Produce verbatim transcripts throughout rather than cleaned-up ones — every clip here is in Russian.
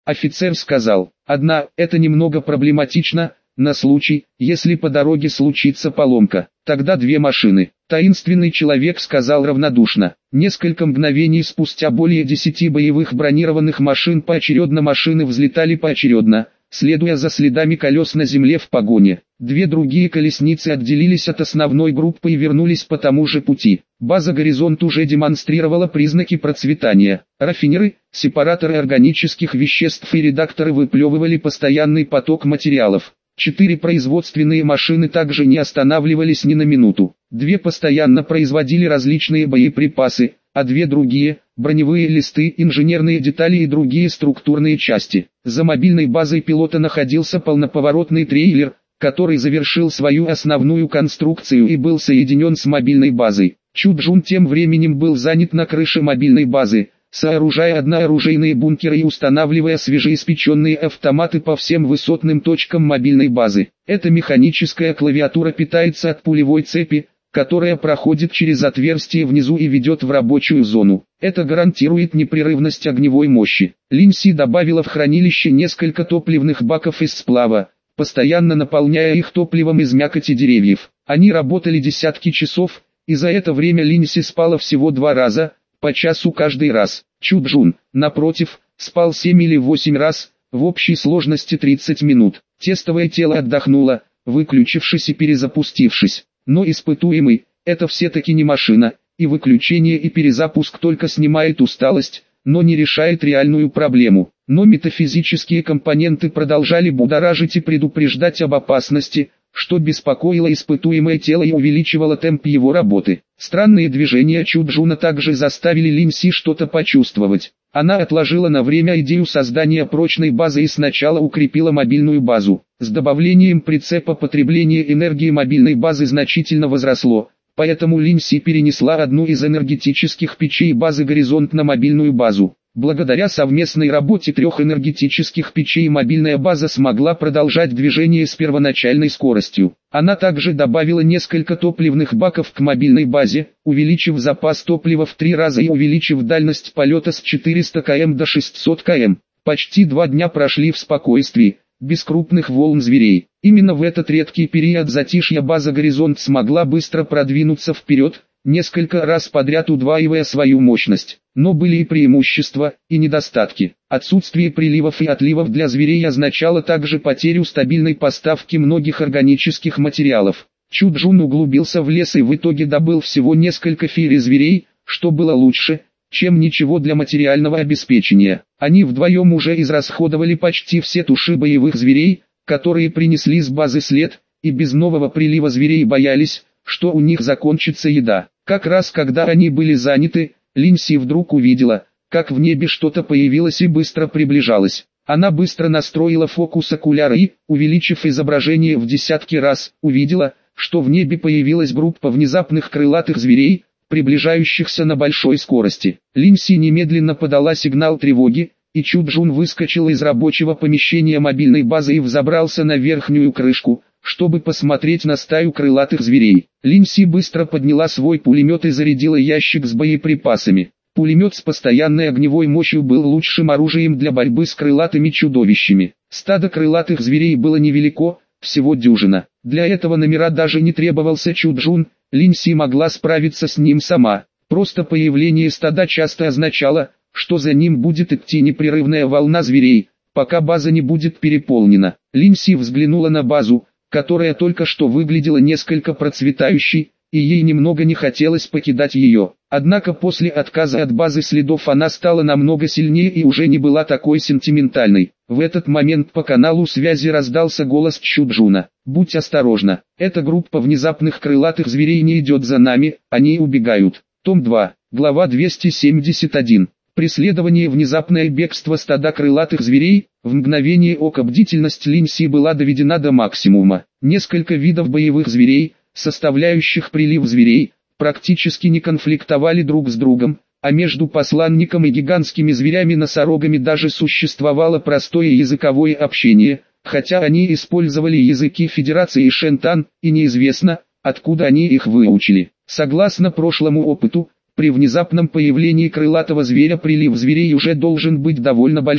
Офицер сказал: «Одна, это немного проблематично, на случай, если по дороге случится поломка. Тогда две машины». Таинственный человек сказал равнодушно. Несколько мгновений спустя более десяти боевых бронированных машин поочередно машины взлетали поочередно, следуя за следами колес на земле в погоне. Две другие колесницы отделились от основной группы и вернулись по тому же пути. База «Горизонт» уже демонстрировала признаки процветания. Рафинеры, сепараторы органических веществ и редакторы выплевывали постоянный поток материалов. Четыре производственные машины также не останавливались ни на минуту. Две постоянно производили различные боеприпасы, а две другие – броневые листы, инженерные детали и другие структурные части. За мобильной базой пилота находился полноповоротный трейлер, который завершил свою основную конструкцию и был соединен с мобильной базой. Чуджун тем временем был занят на крыше мобильной базы, сооружая однооружейные бункеры и устанавливая свежеиспеченные автоматы по всем высотным точкам мобильной базы. Эта механическая клавиатура питается от пулевой цепи, которая проходит через отверстие внизу и ведет в рабочую зону. Это гарантирует непрерывность огневой мощи. Линси добавила в хранилище несколько топливных баков из сплава, постоянно наполняя их топливом из мякоти деревьев. Они работали десятки часов, и за это время Линси спала всего два раза, по часу каждый раз. Чуджун, напротив, спал семь или восемь раз, в общей сложности тридцать минут. Тестовое тело отдохнуло, выключившись и перезапустившись. Но испытуемый – это все-таки не машина, и выключение и перезапуск только снимает усталость, но не решает реальную проблему. Но метафизические компоненты продолжали будоражить и предупреждать об опасности, что беспокоило испытуемое тело и увеличивало темп его работы. Странные движения Чуджуна также заставили Линси что-то почувствовать. Она отложила на время идею создания прочной базы и сначала укрепила мобильную базу. С добавлением прицепа потребление энергии мобильной базы значительно возросло, поэтому Линси перенесла одну из энергетических печей базы «Горизонт» на мобильную базу. Благодаря совместной работе трех энергетических печей мобильная база смогла продолжать движение с первоначальной скоростью. Она также добавила несколько топливных баков к мобильной базе, увеличив запас топлива в три раза и увеличив дальность полета с четырёхсот километров до шестисот километров. Почти два дня прошли в спокойствии, без крупных волн зверей. Именно в этот редкий период затишья база «Горизонт» смогла быстро продвинуться вперед, несколько раз подряд удваивая свою мощность. Но были и преимущества, и недостатки. Отсутствие приливов и отливов для зверей означало также потерю стабильной поставки многих органических материалов. Чуджун углубился в лес и в итоге добыл всего несколько филей зверей, что было лучше, чем ничего для материального обеспечения. Они вдвоем уже израсходовали почти все туши боевых зверей, которые принесли с базы след, и без нового прилива зверей боялись, что у них закончится еда. Как раз когда они были заняты, Линси вдруг увидела, как в небе что-то появилось и быстро приближалось. Она быстро настроила фокус окуляра и, увеличив изображение в десятки раз, увидела, что в небе появилась группа внезапных крылатых зверей, приближающихся на большой скорости. Линси немедленно подала сигнал тревоги, и Чуджун выскочил из рабочего помещения мобильной базы и взобрался на верхнюю крышку, чтобы посмотреть на стаю крылатых зверей. Линси быстро подняла свой пулемет и зарядила ящик с боеприпасами. Пулемет с постоянной огневой мощью был лучшим оружием для борьбы с крылатыми чудовищами. Стадо крылатых зверей было невелико, всего дюжина. Для этого номера даже не требовался Чуджун, Линси могла справиться с ним сама. Просто появление стада часто означало, что за ним будет идти непрерывная волна зверей, пока база не будет переполнена. Линси взглянула на базу, которая только что выглядела несколько процветающей, и ей немного не хотелось покидать ее. Однако после отказа от базы следов она стала намного сильнее и уже не была такой сентиментальной. В этот момент по каналу связи раздался голос Чуджуна. «Будь осторожна, эта группа внезапных крылатых зверей не идет за нами, они убегают». Том два, глава двести семьдесят один. Преследование и внезапное бегство стада крылатых зверей, в мгновение ока бдительность Линси была доведена до максимума. Несколько видов боевых зверей, составляющих прилив зверей, практически не конфликтовали друг с другом, а между посланником и гигантскими зверями-носорогами даже существовало простое языковое общение, хотя они использовали языки Федерации Шентан, и неизвестно, откуда они их выучили. Согласно прошлому опыту, при внезапном появлении крылатого зверя прилив зверей уже должен быть довольно большим,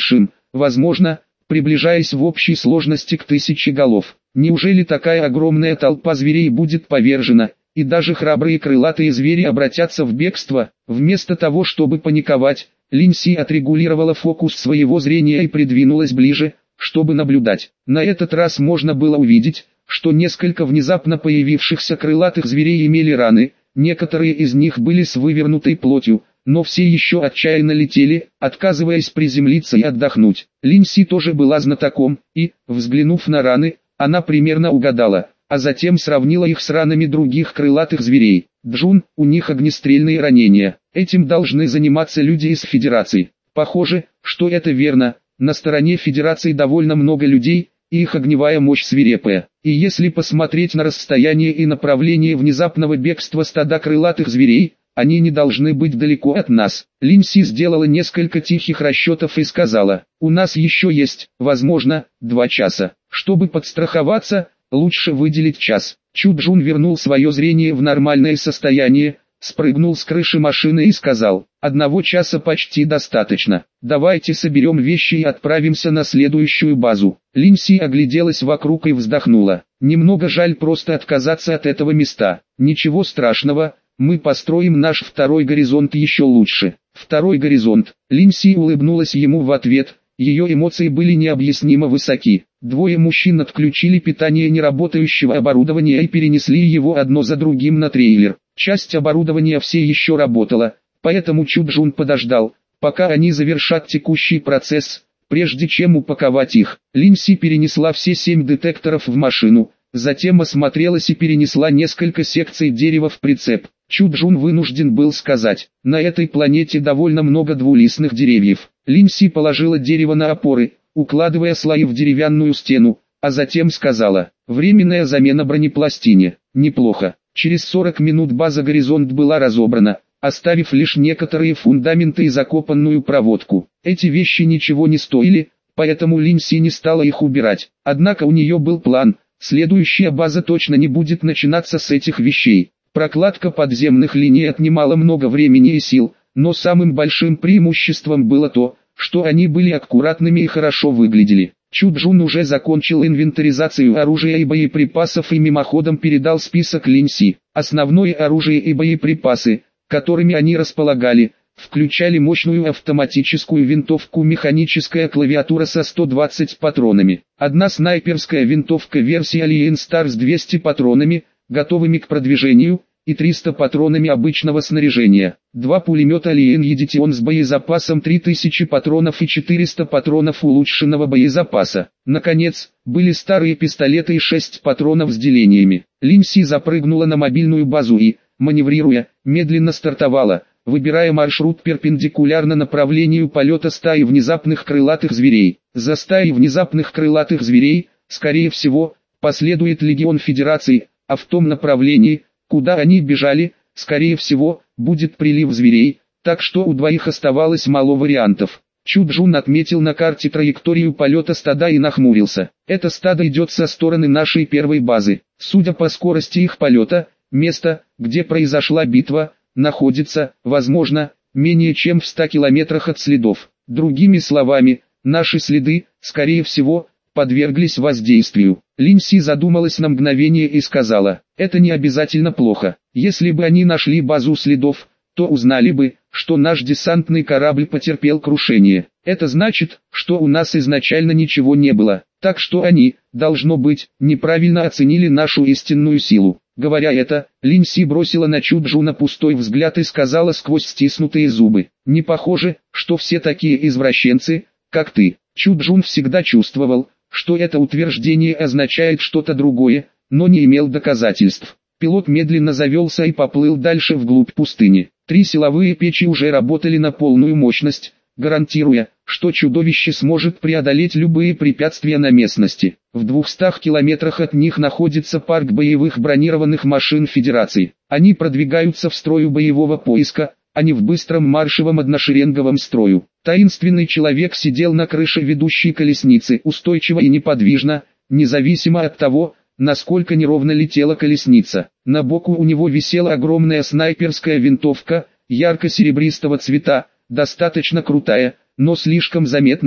возможно, приближаясь в общей сложности к тысяче голов. Неужели такая огромная толпа зверей будет повержена, и даже храбрые крылатые звери обратятся в бегство? Вместо того, чтобы паниковать, Линси отрегулировала фокус своего зрения и придвинулась ближе, чтобы наблюдать. На этот раз можно было увидеть, что несколько внезапно появившихся крылатых зверей имели раны, некоторые из них были с вывернутой плотью, но все еще отчаянно летели, отказываясь приземлиться и отдохнуть. Линси тоже была знатоком, и, взглянув на раны, она примерно угадала, а затем сравнила их с ранами других крылатых зверей. Джун, у них огнестрельные ранения. Этим должны заниматься люди из Федерации. Похоже, что это верно. На стороне Федерации довольно много людей, и их огневая мощь свирепая. И если посмотреть на расстояние и направление внезапного бегства стада крылатых зверей, они не должны быть далеко от нас. Линси сделала несколько тихих расчетов и сказала: «У нас еще есть, возможно, два часа. Чтобы подстраховаться, лучше выделить час». Чуджун вернул свое зрение в нормальное состояние, спрыгнул с крыши машины и сказал: «Одного часа почти достаточно. Давайте соберем вещи и отправимся на следующую базу». Линси огляделась вокруг и вздохнула. «Немного жаль просто отказаться от этого места. Ничего страшного. Мы построим наш второй горизонт еще лучше». Второй горизонт. Линси улыбнулась ему в ответ, ее эмоции были необъяснимо высоки. Двое мужчин отключили питание неработающего оборудования и перенесли его одно за другим на трейлер. Часть оборудования все еще работала, поэтому Чуджун подождал, пока они завершат текущий процесс, прежде чем упаковать их. Линси перенесла все семь детекторов в машину, затем осмотрелась и перенесла несколько секций дерева в прицеп. Чуджун вынужден был сказать: «На этой планете довольно много двулистных деревьев». Линси положила дерево на опоры, укладывая слои в деревянную стену, а затем сказала: «Временная замена бронепластине. Неплохо». Через сорок минут база «Горизонт» была разобрана, оставив лишь некоторые фундаменты и закопанную проводку. Эти вещи ничего не стоили, поэтому Линси не стала их убирать. Однако у нее был план: следующая база точно не будет начинаться с этих вещей. Прокладка подземных линий отнимала много времени и сил, но самым большим преимуществом было то, что они были аккуратными и хорошо выглядели. Чуджун уже закончил инвентаризацию оружия и боеприпасов и мимоходом передал список Линси. Основное оружие и боеприпасы, которыми они располагали, включали мощную автоматическую винтовку, механическая клавиатура со сто двадцать патронами, одна снайперская винтовка версии Alien Star с двумястами патронами, готовыми к продвижению, и тремястами патронами обычного снаряжения, два пулемета Alien Edition с боезапасом три тысячи патронов и четыреста патронов улучшенного боезапаса. Наконец, были старые пистолеты и шесть патронов с делениями. Линси запрыгнула на мобильную базу и, маневрируя, медленно стартовала, выбирая маршрут перпендикулярно направлению полета стаи внезапных крылатых зверей. За стаей внезапных крылатых зверей, скорее всего, последует легион Федерации, а в том направлении, куда они бежали, скорее всего, будет прилив зверей, так что у двоих оставалось мало вариантов. Чуджун отметил на карте траекторию полета стада и нахмурился. Это стадо идет со стороны нашей первой базы. Судя по скорости их полета, место, где произошла битва, находится, возможно, менее чем в ста километрах от следов. Другими словами, наши следы, скорее всего, подверглись воздействию. Линси задумалась на мгновение и сказала: «Это не обязательно плохо. Если бы они нашли базу следов, то узнали бы, что наш десантный корабль потерпел крушение. Это значит, что у нас изначально ничего не было, так что они, должно быть, неправильно оценили нашу истинную силу». Говоря это, Линси бросила на Чуджуна пустой взгляд и сказала сквозь стиснутые зубы: «Не похоже, что все такие извращенцы, как ты». Чуджун всегда чувствовал, что это утверждение означает что-то другое, но не имел доказательств. Пилот медленно завелся и поплыл дальше вглубь пустыни. Три силовые печи уже работали на полную мощность, гарантируя, что чудовище сможет преодолеть любые препятствия на местности. В двухстах километрах от них находится парк боевых бронированных машин Федерации. Они продвигаются в строю боевого поиска, а не в быстром маршевом одношеренговом строю. Таинственный человек сидел на крыше ведущей колесницы, устойчиво и неподвижно, независимо от того, насколько неровно летела колесница. На боку у него висела огромная снайперская винтовка, ярко-серебристого цвета, достаточно крутая, но слишком заметная,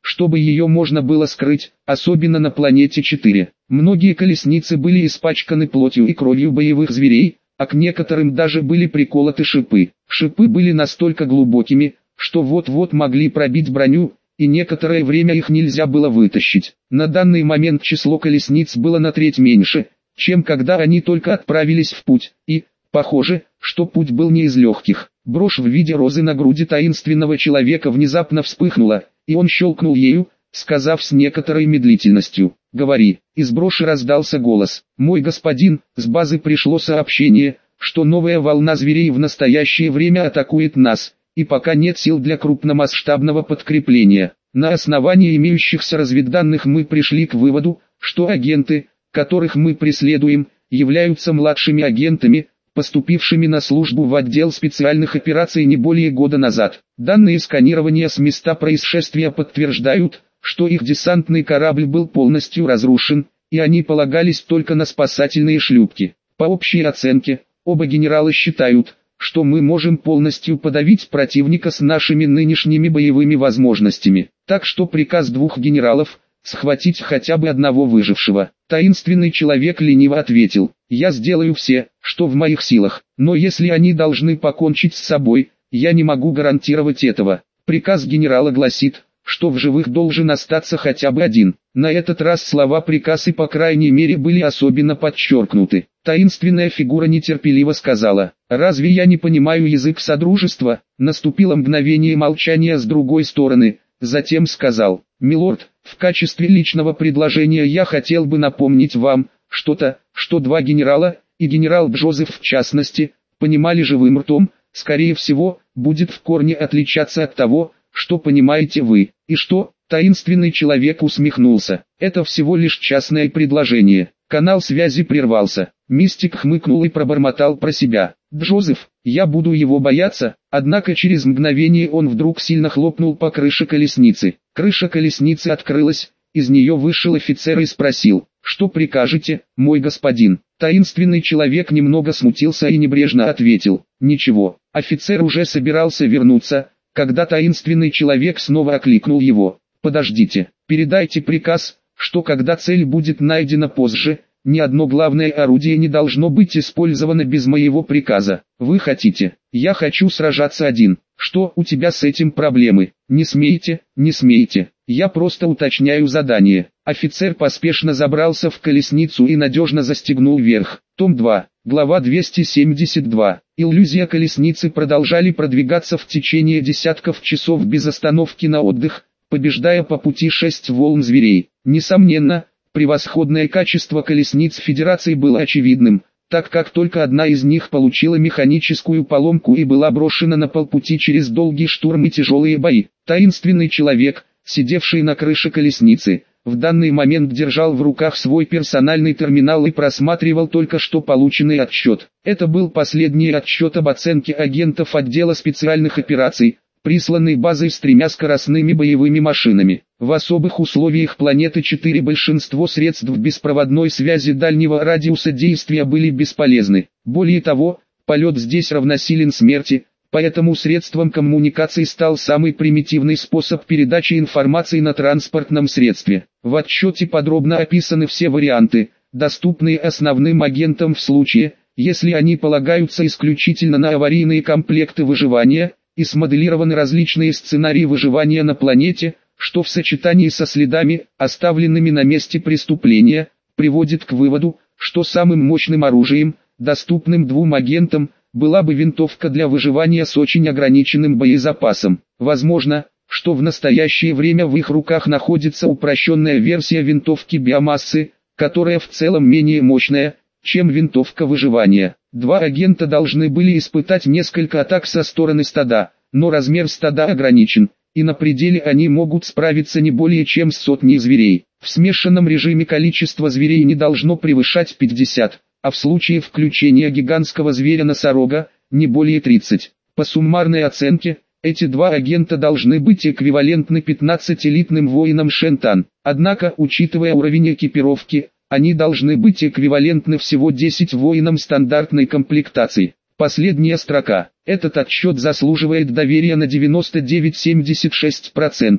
чтобы ее можно было скрыть, особенно на планете четыре. Многие колесницы были испачканы плотью и кровью боевых зверей, а к некоторым даже были приколоты шипы. Шипы были настолько глубокими, что вот-вот могли пробить броню, и некоторое время их нельзя было вытащить. На данный момент число колесниц было на треть меньше, чем когда они только отправились в путь, и, похоже, что путь был не из легких. Брошь в виде розы на груди таинственного человека внезапно вспыхнула, и он щелкнул ею, сказав с некоторой медлительностью: «Говори». Из броши раздался голос: «Мой господин, с базы пришло сообщение, что новая волна зверей в настоящее время атакует нас, и пока нет сил для крупномасштабного подкрепления. На основании имеющихся разведданных мы пришли к выводу, что агенты, которых мы преследуем, являются младшими агентами, поступившими на службу в отдел специальных операций не более года назад. Данные сканирования с места происшествия подтверждают, что их десантный корабль был полностью разрушен, и они полагались только на спасательные шлюпки. По общей оценке, оба генерала считают, что мы можем полностью подавить противника с нашими нынешними боевыми возможностями. Так что приказ двух генералов – схватить хотя бы одного выжившего». Таинственный человек лениво ответил: «Я сделаю все, что в моих силах, но если они должны покончить с собой, я не могу гарантировать этого. Приказ генерала гласит, что в живых должен остаться хотя бы один». На этот раз слова «приказ» и по крайней мере были особенно подчеркнуты. Таинственная фигура нетерпеливо сказала: «Разве я не понимаю язык содружества?» Наступило мгновение молчания с другой стороны, затем сказал: «Милорд, в качестве личного предложения я хотел бы напомнить вам что-то, что два генерала, и генерал Джозеф в частности, понимали живым ртом, скорее всего, будет в корне отличаться от того, что понимаете вы». «И что?» — таинственный человек усмехнулся. «Это всего лишь частное предложение». Канал связи прервался. Мистик хмыкнул и пробормотал про себя: «Джозеф, я буду его бояться». Однако через мгновение он вдруг сильно хлопнул по крыше колесницы. Крыша колесницы открылась, из нее вышел офицер и спросил: «Что прикажете, мой господин?» Таинственный человек немного смутился и небрежно ответил: «Ничего». Офицер уже собирался вернуться, когда таинственный человек снова окликнул его: «Подождите, передайте приказ, что когда цель будет найдена позже, ни одно главное орудие не должно быть использовано без моего приказа. Вы хотите?» «Я хочу сражаться один». «Что у тебя с этим проблемы?» «Не смейте, не смейте. Я просто уточняю задание». Офицер поспешно забрался в колесницу и надежно застегнул верх. Том два, глава двести семьдесят два. Иллюзия колесницы продолжали продвигаться в течение десятков часов без остановки на отдых, побеждая по пути шесть волн зверей. Несомненно, превосходное качество колесниц Федерации было очевидным, так как только одна из них получила механическую поломку и была брошена на полпути через долгий штурм и тяжелые бои. Таинственный человек, сидевший на крыше колесницы, в данный момент держал в руках свой персональный терминал и просматривал только что полученный отчет. Это был последний отчет об оценке агентов отдела специальных операций, присланный базой с тремя скоростными боевыми машинами. В особых условиях планеты четыре большинство средств беспроводной связи дальнего радиуса действия были бесполезны. Более того, полет здесь равносилен смерти, поэтому средством коммуникации стал самый примитивный способ передачи информации на транспортном средстве. В отчете подробно описаны все варианты, доступные основным агентам в случае, если они полагаются исключительно на аварийные комплекты выживания, и смоделированы различные сценарии выживания на планете, что в сочетании со следами, оставленными на месте преступления, приводит к выводу, что самым мощным оружием, доступным двум агентам, была бы винтовка для выживания с очень ограниченным боезапасом. Возможно, что в настоящее время в их руках находится упрощенная версия винтовки биомассы, которая в целом менее мощная, чем винтовка выживания. Два агента должны были испытать несколько атак со стороны стада, но размер стада ограничен, и на пределе они могут справиться не более чем с сотней зверей. В смешанном режиме количество зверей не должно превышать пятьдесят, а в случае включения гигантского зверя-носорога, не более тридцати. По суммарной оценке, эти два агента должны быть эквивалентны пятнадцати элитным воинам Шентан. Однако, учитывая уровень экипировки, они должны быть эквивалентны всего десяти воинам стандартной комплектации. Последняя строка. Этот отчет заслуживает доверия на девяносто девять целых семьдесят шесть сотых процента.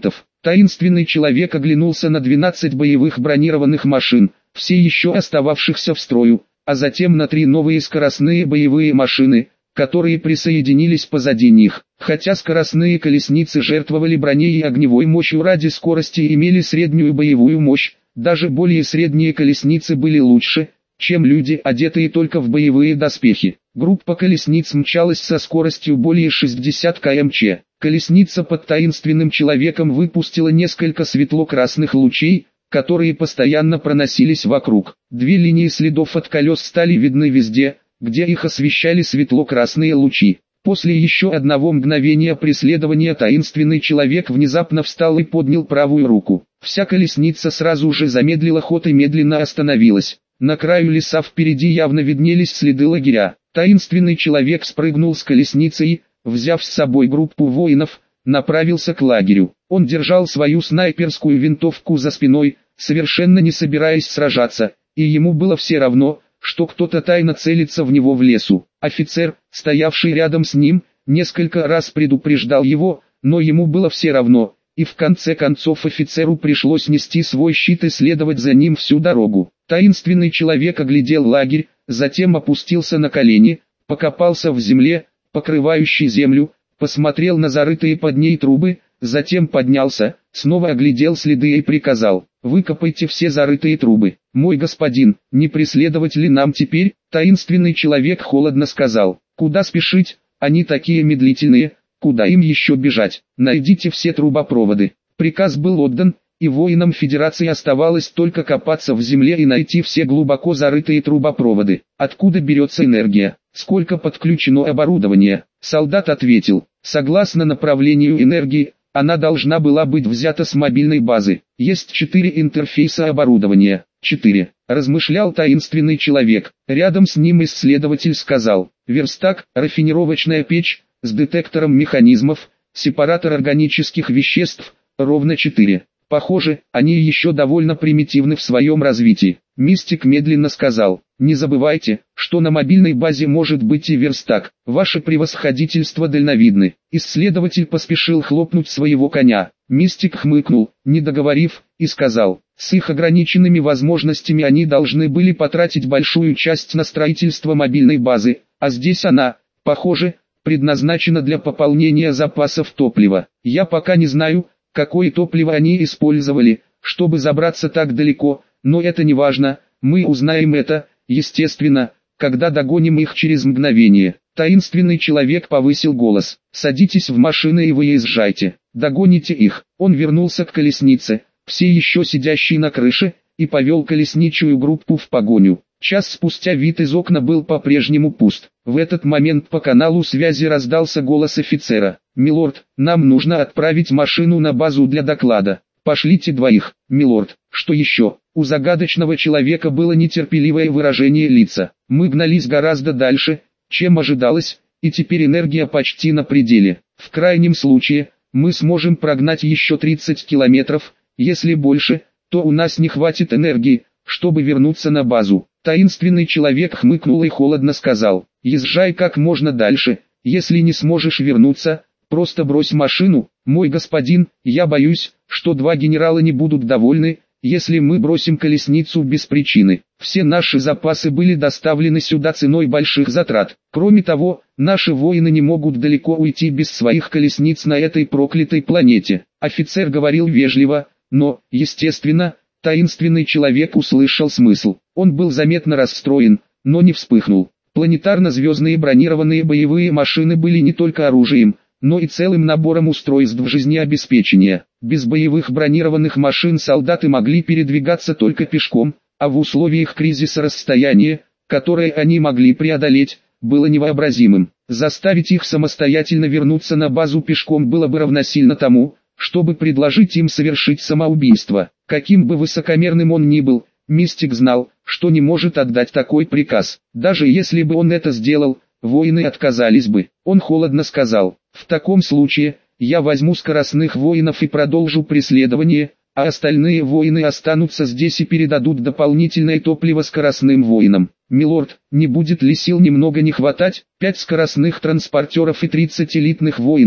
Таинственный человек оглянулся на двенадцать боевых бронированных машин, все еще остававшихся в строю, а затем на три новые скоростные боевые машины, которые присоединились позади них. Хотя скоростные колесницы жертвовали броней и огневой мощью ради скорости и имели среднюю боевую мощь, даже более средние колесницы были лучше, чем люди, одетые только в боевые доспехи. Группа колесниц мчалась со скоростью более шестидесяти километров в час. Колесница под таинственным человеком выпустила несколько светло-красных лучей, которые постоянно проносились вокруг. Две линии следов от колес стали видны везде, где их освещали светло-красные лучи. После еще одного мгновения преследования таинственный человек внезапно встал и поднял правую руку. Вся колесница сразу же замедлила ход и медленно остановилась. На краю леса впереди явно виднелись следы лагеря. Таинственный человек спрыгнул с колесницы и, взяв с собой группу воинов, направился к лагерю. Он держал свою снайперскую винтовку за спиной, совершенно не собираясь сражаться, и ему было все равно, что кто-то тайно целится в него в лесу. Офицер, стоявший рядом с ним, несколько раз предупреждал его, но ему было все равно, и в конце концов офицеру пришлось нести свой щит и следовать за ним всю дорогу. Таинственный человек оглядел лагерь, затем опустился на колени, покопался в земле, покрывающей землю, посмотрел на зарытые под ней трубы, затем поднялся, снова оглядел следы и приказал: «Выкопайте все зарытые трубы». «Мой господин, не преследовать ли нам теперь?» Таинственный человек холодно сказал: «Куда спешить, они такие медлительные, куда им еще бежать? Найдите все трубопроводы». Приказ был отдан, и воинам Федерации оставалось только копаться в земле и найти все глубоко зарытые трубопроводы. Откуда берется энергия? Сколько подключено оборудование? Солдат ответил: согласно направлению энергии, она должна была быть взята с мобильной базы. Есть четыре интерфейса оборудования. Четыре. Размышлял таинственный человек. Рядом с ним исследователь сказал: верстак, рафинировочная печь, с детектором механизмов, сепаратор органических веществ, ровно четыре. Похоже, они еще довольно примитивны в своем развитии. Мистик медленно сказал: не забывайте, что на мобильной базе может быть и верстак. Ваше превосходительство дальновидны. Исследователь поспешил хлопнуть своего коня. Мистик хмыкнул, не договорив, и сказал: с их ограниченными возможностями они должны были потратить большую часть на строительство мобильной базы, а здесь она, похоже, предназначена для пополнения запасов топлива. Я пока не знаю, какое топливо они использовали, чтобы забраться так далеко, но это не важно, мы узнаем это, естественно, когда догоним их через мгновение. Таинственный человек повысил голос: садитесь в машины и выезжайте, догоните их. Он вернулся к колеснице, все еще сидящей на крыше, и повел колесничую группу в погоню. Час спустя вид из окна был по-прежнему пуст. В этот момент по каналу связи раздался голос офицера: «Милорд, нам нужно отправить машину на базу для доклада. Пошлите двоих». «Милорд, что еще?» У загадочного человека было нетерпеливое выражение лица. «Мы гнались гораздо дальше, чем ожидалось, и теперь энергия почти на пределе. В крайнем случае, мы сможем прогнать еще тридцать километров, если больше, то у нас не хватит энергии, чтобы вернуться на базу». Таинственный человек хмыкнул и холодно сказал: «Езжай как можно дальше, если не сможешь вернуться, просто брось машину». «Мой господин, я боюсь, что два генерала не будут довольны, если мы бросим колесницу без причины. Все наши запасы были доставлены сюда ценой больших затрат. Кроме того, наши воины не могут далеко уйти без своих колесниц на этой проклятой планете». Офицер говорил вежливо, но, естественно, таинственный человек услышал смысл. Он был заметно расстроен, но не вспыхнул. Планетарно-звездные бронированные боевые машины были не только оружием, но и целым набором устройств жизнеобеспечения. Без боевых бронированных машин солдаты могли передвигаться только пешком, а в условиях кризиса расстояние, которое они могли преодолеть, было невообразимым. Заставить их самостоятельно вернуться на базу пешком было бы равносильно тому, чтобы предложить им совершить самоубийство. Каким бы высокомерным он ни был, Мистик знал, что не может отдать такой приказ. Даже если бы он это сделал, воины отказались бы. Он холодно сказал: «В таком случае, я возьму скоростных воинов и продолжу преследование, а остальные воины останутся здесь и передадут дополнительное топливо скоростным воинам». «Милорд, не будет ли сил немного не хватать? Пять скоростных транспортеров и тридцать элитных воинов,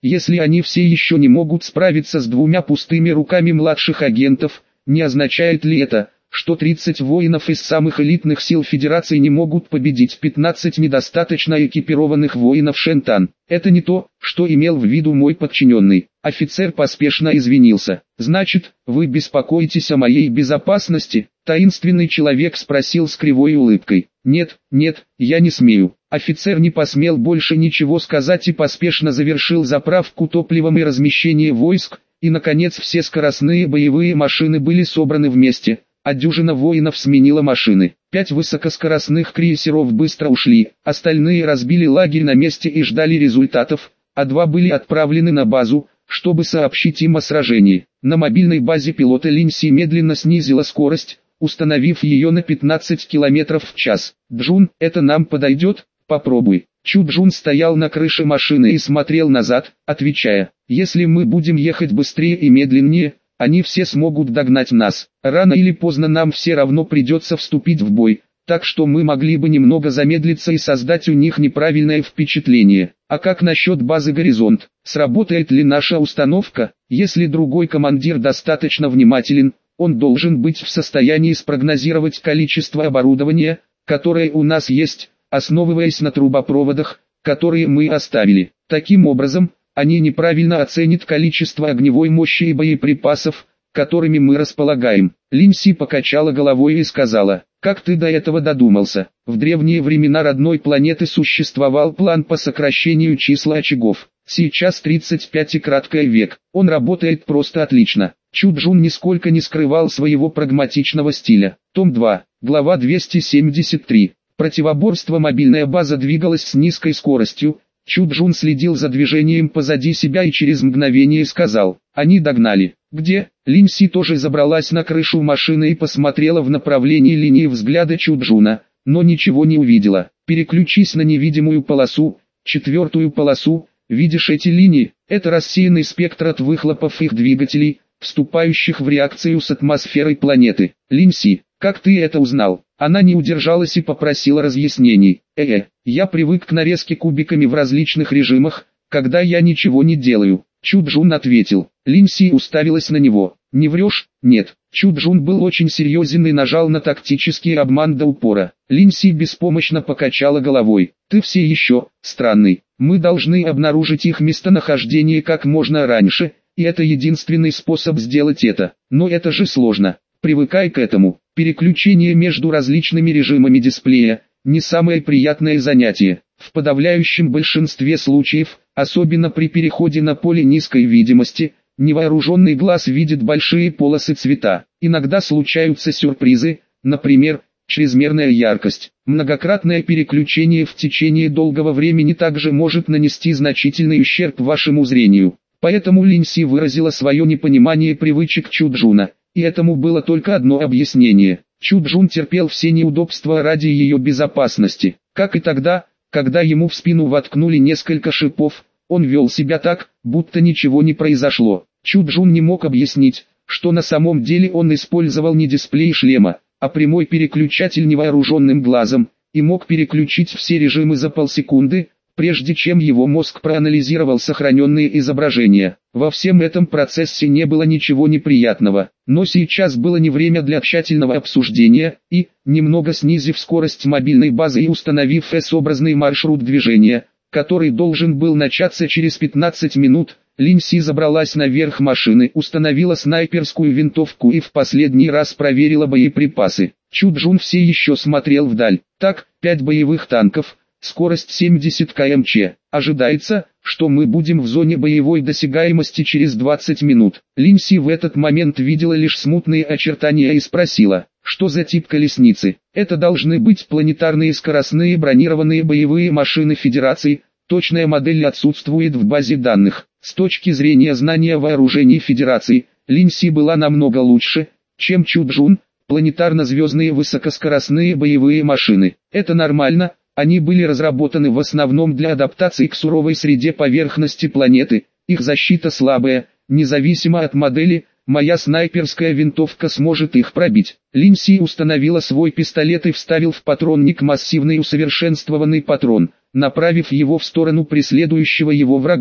Если они все еще не могут справиться с двумя пустыми руками младших агентов, не означает ли это, что тридцать воинов из самых элитных сил Федерации не могут победить пятнадцать недостаточно экипированных воинов Шентан? Это не то, что имел в виду мой подчиненный. Офицер поспешно извинился. Значит, вы беспокоитесь о моей безопасности? Таинственный человек спросил с кривой улыбкой. Нет, нет, я не смею. Офицер не посмел больше ничего сказать и поспешно завершил заправку топливом и размещение войск, и наконец все скоростные боевые машины были собраны вместе. А дюжина воинов сменила машины. Пять высокоскоростных крейсеров быстро ушли, остальные разбили лагерь на месте и ждали результатов, а два были отправлены на базу, чтобы сообщить им о сражении. На мобильной базе пилота Линси медленно снизила скорость, установив ее на пятнадцать километров в час. «Джун, это нам подойдет? Попробуй». Чу Джун стоял на крыше машины и смотрел назад, отвечая: «Если мы будем ехать быстрее и медленнее, они все смогут догнать нас. Рано или поздно нам все равно придется вступить в бой, так что мы могли бы немного замедлиться и создать у них неправильное впечатление. А как насчет базы «Горизонт»? Сработает ли наша установка? Если другой командир достаточно внимателен, он должен быть в состоянии спрогнозировать количество оборудования, которое у нас есть, основываясь на трубопроводах, которые мы оставили. Таким образом, они неправильно оценят количество огневой мощи и боеприпасов, которыми мы располагаем». Линси покачала головой и сказала: «Как ты до этого додумался? В древние времена родной планеты существовал план по сокращению числа очагов. Сейчас тридцать пять и краткое век. Он работает просто отлично». Чу Джун нисколько не скрывал своего прагматичного стиля. Том два, глава двести семьдесят три. Противоборство. Мобильная база двигалась с низкой скоростью. Чу Джун следил за движением позади себя и через мгновение сказал: «Они догнали». «Где?» Линси тоже забралась на крышу машины и посмотрела в направлении линии взгляда Чу Джуна, но ничего не увидела. «Переключись на невидимую полосу, четвертую полосу. Видишь эти линии? Это рассеянный спектр от выхлопов их двигателей, вступающих в реакцию с атмосферой планеты». «Линси, как ты это узнал?» Она не удержалась и попросила разъяснений. «Э-э, я привык к нарезке кубиками в различных режимах, когда я ничего не делаю». Чу Джун ответил. Линси уставилась на него. «Не врешь?» «Нет». Чу Джун был очень серьезен и нажал на тактический обман до упора. Линси беспомощно покачала головой. «Ты все еще странный. Мы должны обнаружить их местонахождение как можно раньше, и это единственный способ сделать это. Но это же сложно. Привыкай к этому». Переключение между различными режимами дисплея – не самое приятное занятие. В подавляющем большинстве случаев, особенно при переходе на поле низкой видимости, невооруженный глаз видит большие полосы цвета. Иногда случаются сюрпризы, например, чрезмерная яркость. Многократное переключение в течение долгого времени также может нанести значительный ущерб вашему зрению. Поэтому Линси выразила свое непонимание привычек Чу Джуна. И этому было только одно объяснение. Чу Джун терпел все неудобства ради ее безопасности. Как и тогда, когда ему в спину воткнули несколько шипов, он вел себя так, будто ничего не произошло. Чу Джун не мог объяснить, что на самом деле он использовал не дисплей шлема, а прямой переключатель невооруженным глазом, и мог переключить все режимы за полсекунды, прежде чем его мозг проанализировал сохраненные изображения. Во всем этом процессе не было ничего неприятного, но сейчас было не время для тщательного обсуждения, и, немного снизив скорость мобильной базы и установив S-образный маршрут движения, который должен был начаться через пятнадцать минут, Линси забралась наверх машины, установила снайперскую винтовку и в последний раз проверила боеприпасы. Чу Джун все еще смотрел вдаль. Так, пять боевых танков, скорость семьдесят километров в час. Ожидается, что мы будем в зоне боевой досягаемости через двадцать минут. Линси в этот момент видела лишь смутные очертания и спросила: «Что за тип колесницы?» «Это должны быть планетарные скоростные бронированные боевые машины Федерации. Точная модель отсутствует в базе данных». С точки зрения знания вооружений Федерации, Линси была намного лучше, чем Чу Джун. Планетарно-звездные высокоскоростные боевые машины. Это нормально. Они были разработаны в основном для адаптации к суровой среде поверхности планеты. Их защита слабая, независимо от модели. Моя снайперская винтовка сможет их пробить. Линси установила свой пистолет и вставил в патронник массивный усовершенствованный патрон, направив его в сторону преследующего его врага.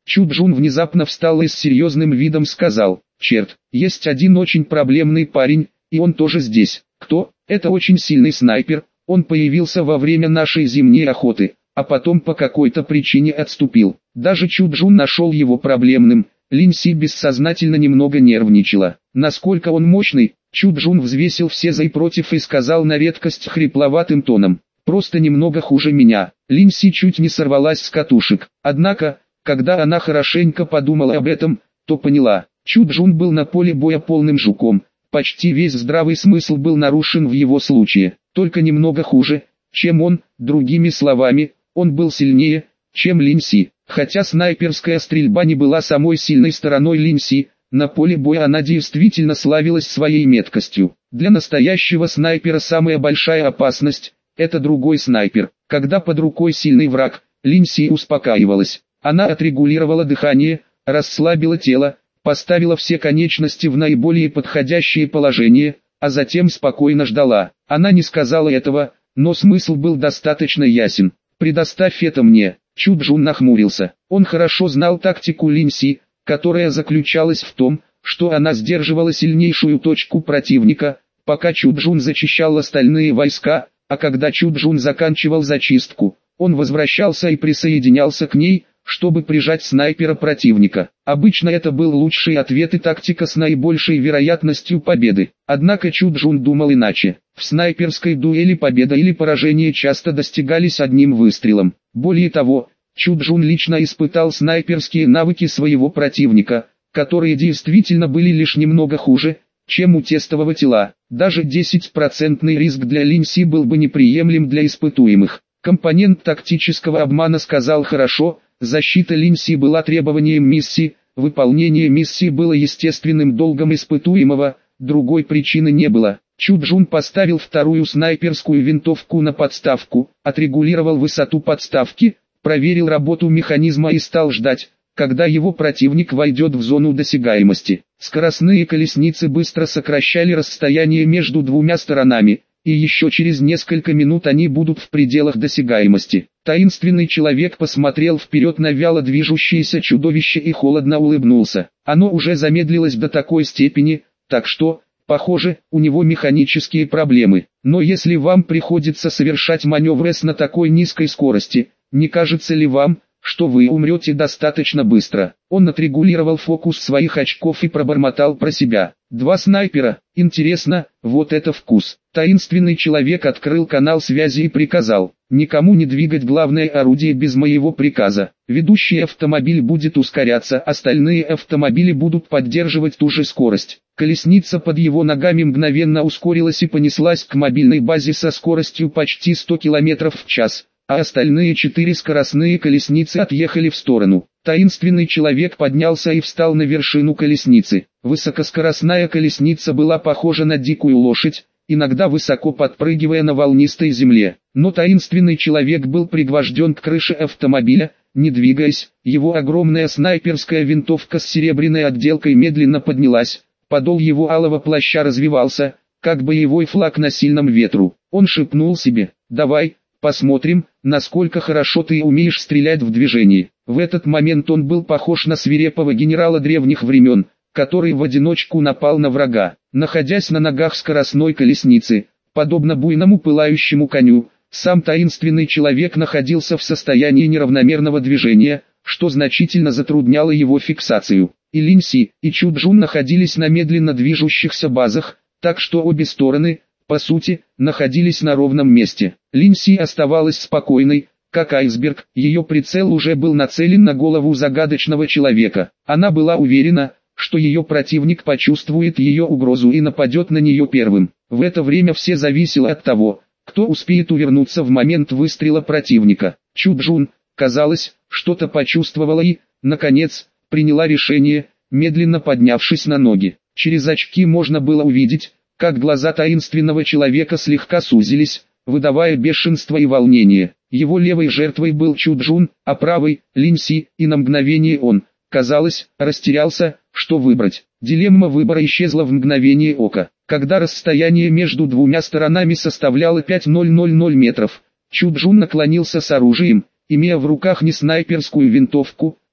Чуджун внезапно встал и с серьезным видом сказал: «Черт, есть один очень проблемный парень, и он тоже здесь». «Кто?» «Это очень сильный снайпер, он появился во время нашей зимней охоты, а потом по какой-то причине отступил». Даже Чуджун нашел его проблемным. Линси бессознательно немного нервничала. Насколько он мощный, Чуджун взвесил все за и против и сказал на редкость хрипловатым тоном: «Просто немного хуже меня». Линси чуть не сорвалась с катушек. Однако, когда она хорошенько подумала об этом, то поняла: Чуджун был на поле боя полным жуком. Почти весь здравый смысл был нарушен в его случае. Только немного хуже, чем он, другими словами, он был сильнее, чем Линси. Хотя снайперская стрельба не была самой сильной стороной Линси, на поле боя она действительно славилась своей меткостью. Для настоящего снайпера самая большая опасность – это другой снайпер. Когда под рукой сильный враг, Линси успокаивалась. Она отрегулировала дыхание, расслабила тело, поставила все конечности в наиболее подходящее положение, а затем спокойно ждала. Она не сказала этого, но смысл был достаточно ясен. «Предоставь это мне». Чуджун нахмурился. Он хорошо знал тактику Линси, которая заключалась в том, что она сдерживала сильнейшую точку противника, пока Чуджун зачищал остальные войска, а когда Чуджун заканчивал зачистку, он возвращался и присоединялся к ней, чтобы прижать снайпера противника. Обычно это был лучший ответ и тактика с наибольшей вероятностью победы. Однако Чуджун думал иначе. В снайперской дуэли победа или поражение часто достигались одним выстрелом. Более того, Чуджун лично испытал снайперские навыки своего противника, которые действительно были лишь немного хуже, чем у тестового тела. Даже десятипроцентный риск для Линси был бы неприемлем для испытуемых. Компонент тактического обмана сказал хорошо. Защита Линси была требованием миссии, выполнение миссии было естественным долгом испытуемого, другой причины не было. Чуджун поставил вторую снайперскую винтовку на подставку, отрегулировал высоту подставки, проверил работу механизма и стал ждать, когда его противник войдет в зону досягаемости. Скоростные колесницы быстро сокращали расстояние между двумя сторонами, и еще через несколько минут они будут в пределах досягаемости. Таинственный человек посмотрел вперед на вяло движущееся чудовище и холодно улыбнулся. Оно уже замедлилось до такой степени, так что, похоже, у него механические проблемы. Но если вам приходится совершать маневры на такой низкой скорости, не кажется ли вам, что вы умрете достаточно быстро? Он отрегулировал фокус своих очков и пробормотал про себя: «Два снайпера, интересно, вот это вкус». Таинственный человек открыл канал связи и приказал: «Никому не двигать главное орудие без моего приказа. Ведущий автомобиль будет ускоряться, остальные автомобили будут поддерживать ту же скорость». Колесница под его ногами мгновенно ускорилась и понеслась к мобильной базе со скоростью почти сто километров в час. А остальные четыре скоростные колесницы отъехали в сторону. Таинственный человек поднялся и встал на вершину колесницы. Высокоскоростная колесница была похожа на дикую лошадь, иногда высоко подпрыгивая на волнистой земле. Но таинственный человек был пригвожден к крыше автомобиля, не двигаясь. Его огромная снайперская винтовка с серебряной отделкой медленно поднялась. Подол его алого плаща развивался, как боевой флаг на сильном ветру. Он шепнул себе: «Давай, посмотрим, насколько хорошо ты умеешь стрелять в движении». В этот момент он был похож на свирепого генерала древних времен, который в одиночку напал на врага. Находясь на ногах скоростной колесницы, подобно буйному пылающему коню, сам таинственный человек находился в состоянии неравномерного движения, что значительно затрудняло его фиксацию. И Линси, и Чуджун находились на медленно движущихся базах, так что обе стороны, по сути, находились на ровном месте. Линси оставалась спокойной, как айсберг, ее прицел уже был нацелен на голову загадочного человека. Она была уверена, что ее противник почувствует ее угрозу и нападет на нее первым. В это время все зависело от того, кто успеет увернуться в момент выстрела противника. Чуджун, казалось, что-то почувствовала и, наконец, приняла решение, медленно поднявшись на ноги. Через очки можно было увидеть, как глаза таинственного человека слегка сузились, выдавая бешенство и волнение. Его левой жертвой был Чуджун, а правой – Линси, и на мгновение он, казалось, растерялся, что выбрать. Дилемма выбора исчезла в мгновение ока. Когда расстояние между двумя сторонами составляло пять тысяч метров, Чуджун наклонился с оружием, имея в руках не снайперскую винтовку,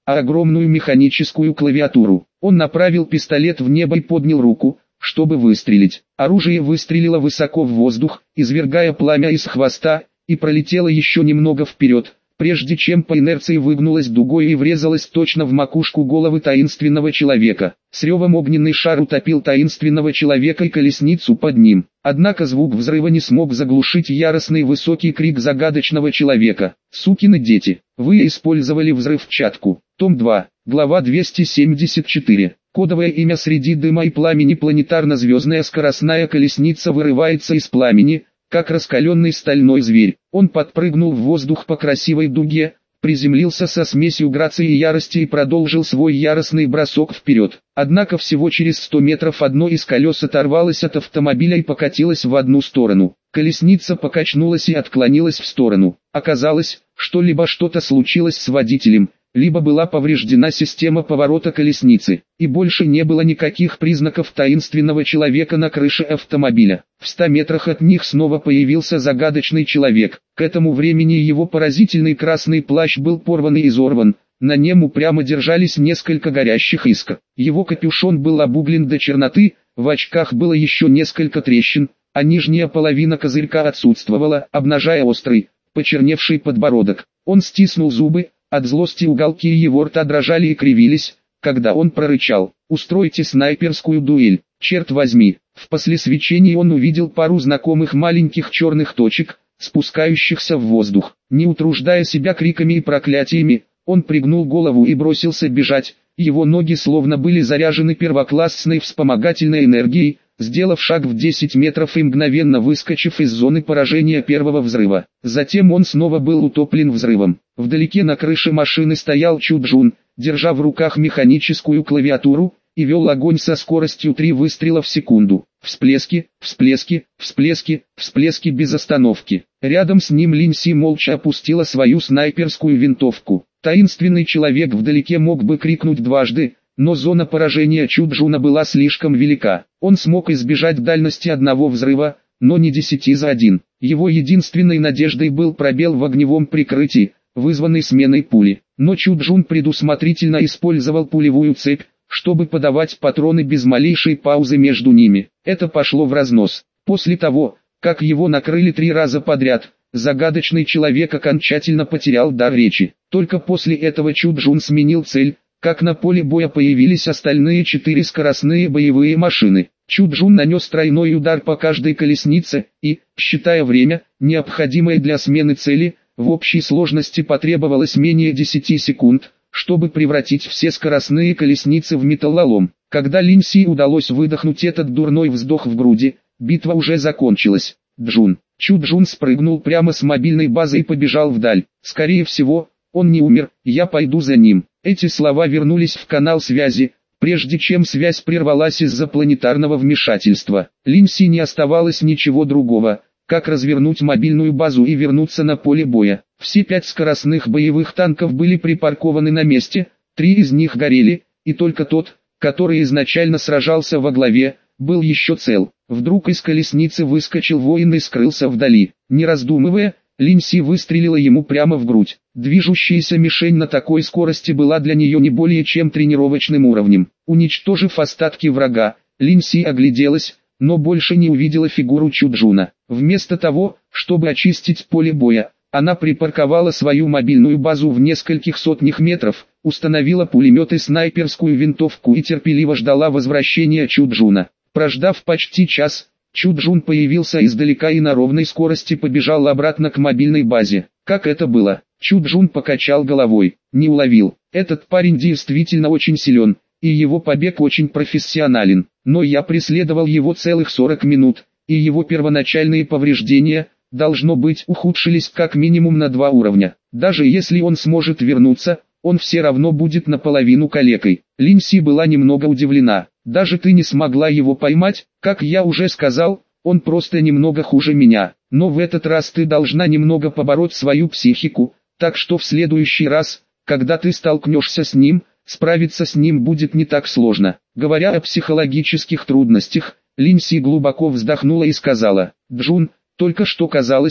а огромную механическую клавиатуру. Он направил пистолет в небо и поднял руку, чтобы выстрелить. Оружие выстрелило высоко в воздух, извергая пламя из хвоста, и пролетело еще немного вперед, прежде чем по инерции выгнулась дугой и врезалась точно в макушку головы таинственного человека. С ревом огненный шар утопил таинственного человека и колесницу под ним. Однако звук взрыва не смог заглушить яростный высокий крик загадочного человека. «Сукины дети, вы использовали взрывчатку». Том два, глава двести семьдесят четыре. Кодовое имя: среди дыма и пламени планетарно-звездная скоростная колесница вырывается из пламени, как раскаленный стальной зверь. Он подпрыгнул в воздух по красивой дуге, приземлился со смесью грации и ярости и продолжил свой яростный бросок вперед. Однако всего через сто метров одно из колес оторвалось от автомобиля и покатилось в одну сторону. Колесница покачнулась и отклонилась в сторону. Оказалось, что либо что-то случилось с водителем, либо была повреждена система поворота колесницы, и больше не было никаких признаков таинственного человека на крыше автомобиля. В ста метрах от них снова появился загадочный человек. К этому времени его поразительный красный плащ был порван и изорван, на нем упрямо держались несколько горящих искр. Его капюшон был обуглен до черноты, в очках было еще несколько трещин, а нижняя половина козырька отсутствовала, обнажая острый, почерневший подбородок. Он стиснул зубы. От злости уголки его рта дрожали и кривились, когда он прорычал: «Устройте снайперскую дуэль, черт возьми!» В послесвечении он увидел пару знакомых маленьких черных точек, спускающихся в воздух. Не утруждая себя криками и проклятиями, он пригнул голову и бросился бежать. Его ноги словно были заряжены первоклассной вспомогательной энергией, сделав шаг в десять метров и мгновенно выскочив из зоны поражения первого взрыва. Затем он снова был утоплен взрывом. Вдалеке на крыше машины стоял Чуджун, держа в руках механическую клавиатуру, и вел огонь со скоростью три выстрела в секунду. Всплески, всплески, всплески, всплески без остановки. Рядом с ним Линси молча опустила свою снайперскую винтовку. Таинственный человек вдалеке мог бы крикнуть дважды, но зона поражения Чуджуна была слишком велика. Он смог избежать дальности одного взрыва, но не десяти за один. Его единственной надеждой был пробел в огневом прикрытии, вызванный сменой пули. Но Чуджун предусмотрительно использовал пулевую цепь, чтобы подавать патроны без малейшей паузы между ними. Это пошло в разнос. После того, как его накрыли три раза подряд, загадочный человек окончательно потерял дар речи. Только после этого Чуджун сменил цель, как на поле боя появились остальные четыре скоростные боевые машины. Чуджун нанес тройной удар по каждой колеснице, и, считая время, необходимое для смены цели, в общей сложности потребовалось менее десяти секунд, чтобы превратить все скоростные колесницы в металлолом. Когда Линси удалось выдохнуть этот дурной вздох в груди, битва уже закончилась. Джун. Чуджун спрыгнул прямо с мобильной базы и побежал вдаль. Скорее всего, он не умер, я пойду за ним. Эти слова вернулись в канал связи, прежде чем связь прервалась из-за планетарного вмешательства. Линси не оставалось ничего другого, как развернуть мобильную базу и вернуться на поле боя. Все пять скоростных боевых танков были припаркованы на месте, три из них горели, и только тот, который изначально сражался во главе, был еще цел. Вдруг из колесницы выскочил воин и скрылся вдали. Не раздумывая, Линси выстрелила ему прямо в грудь. Движущаяся мишень на такой скорости была для нее не более чем тренировочным уровнем. Уничтожив остатки врага, Линси огляделась, но больше не увидела фигуру Чуджуна. Вместо того, чтобы очистить поле боя, она припарковала свою мобильную базу в нескольких сотнях метров, установила пулемет и снайперскую винтовку и терпеливо ждала возвращения Чуджуна. Прождав почти час, Чуджун появился издалека и на ровной скорости побежал обратно к мобильной базе. Как это было? Чуджун покачал головой, не уловил. Этот парень действительно очень силен, и его побег очень профессионален. Но я преследовал его целых сорок минут, и его первоначальные повреждения, должно быть, ухудшились как минимум на два уровня. Даже если он сможет вернуться, он все равно будет наполовину калекой. Линси была немного удивлена. Даже ты не смогла его поймать, как я уже сказал, он просто немного хуже меня. Но в этот раз ты должна немного побороть свою психику, так что в следующий раз, когда ты столкнешься с ним, справиться с ним будет не так сложно. Говоря о психологических трудностях, Линси глубоко вздохнула и сказала: «Джун, только что казалось,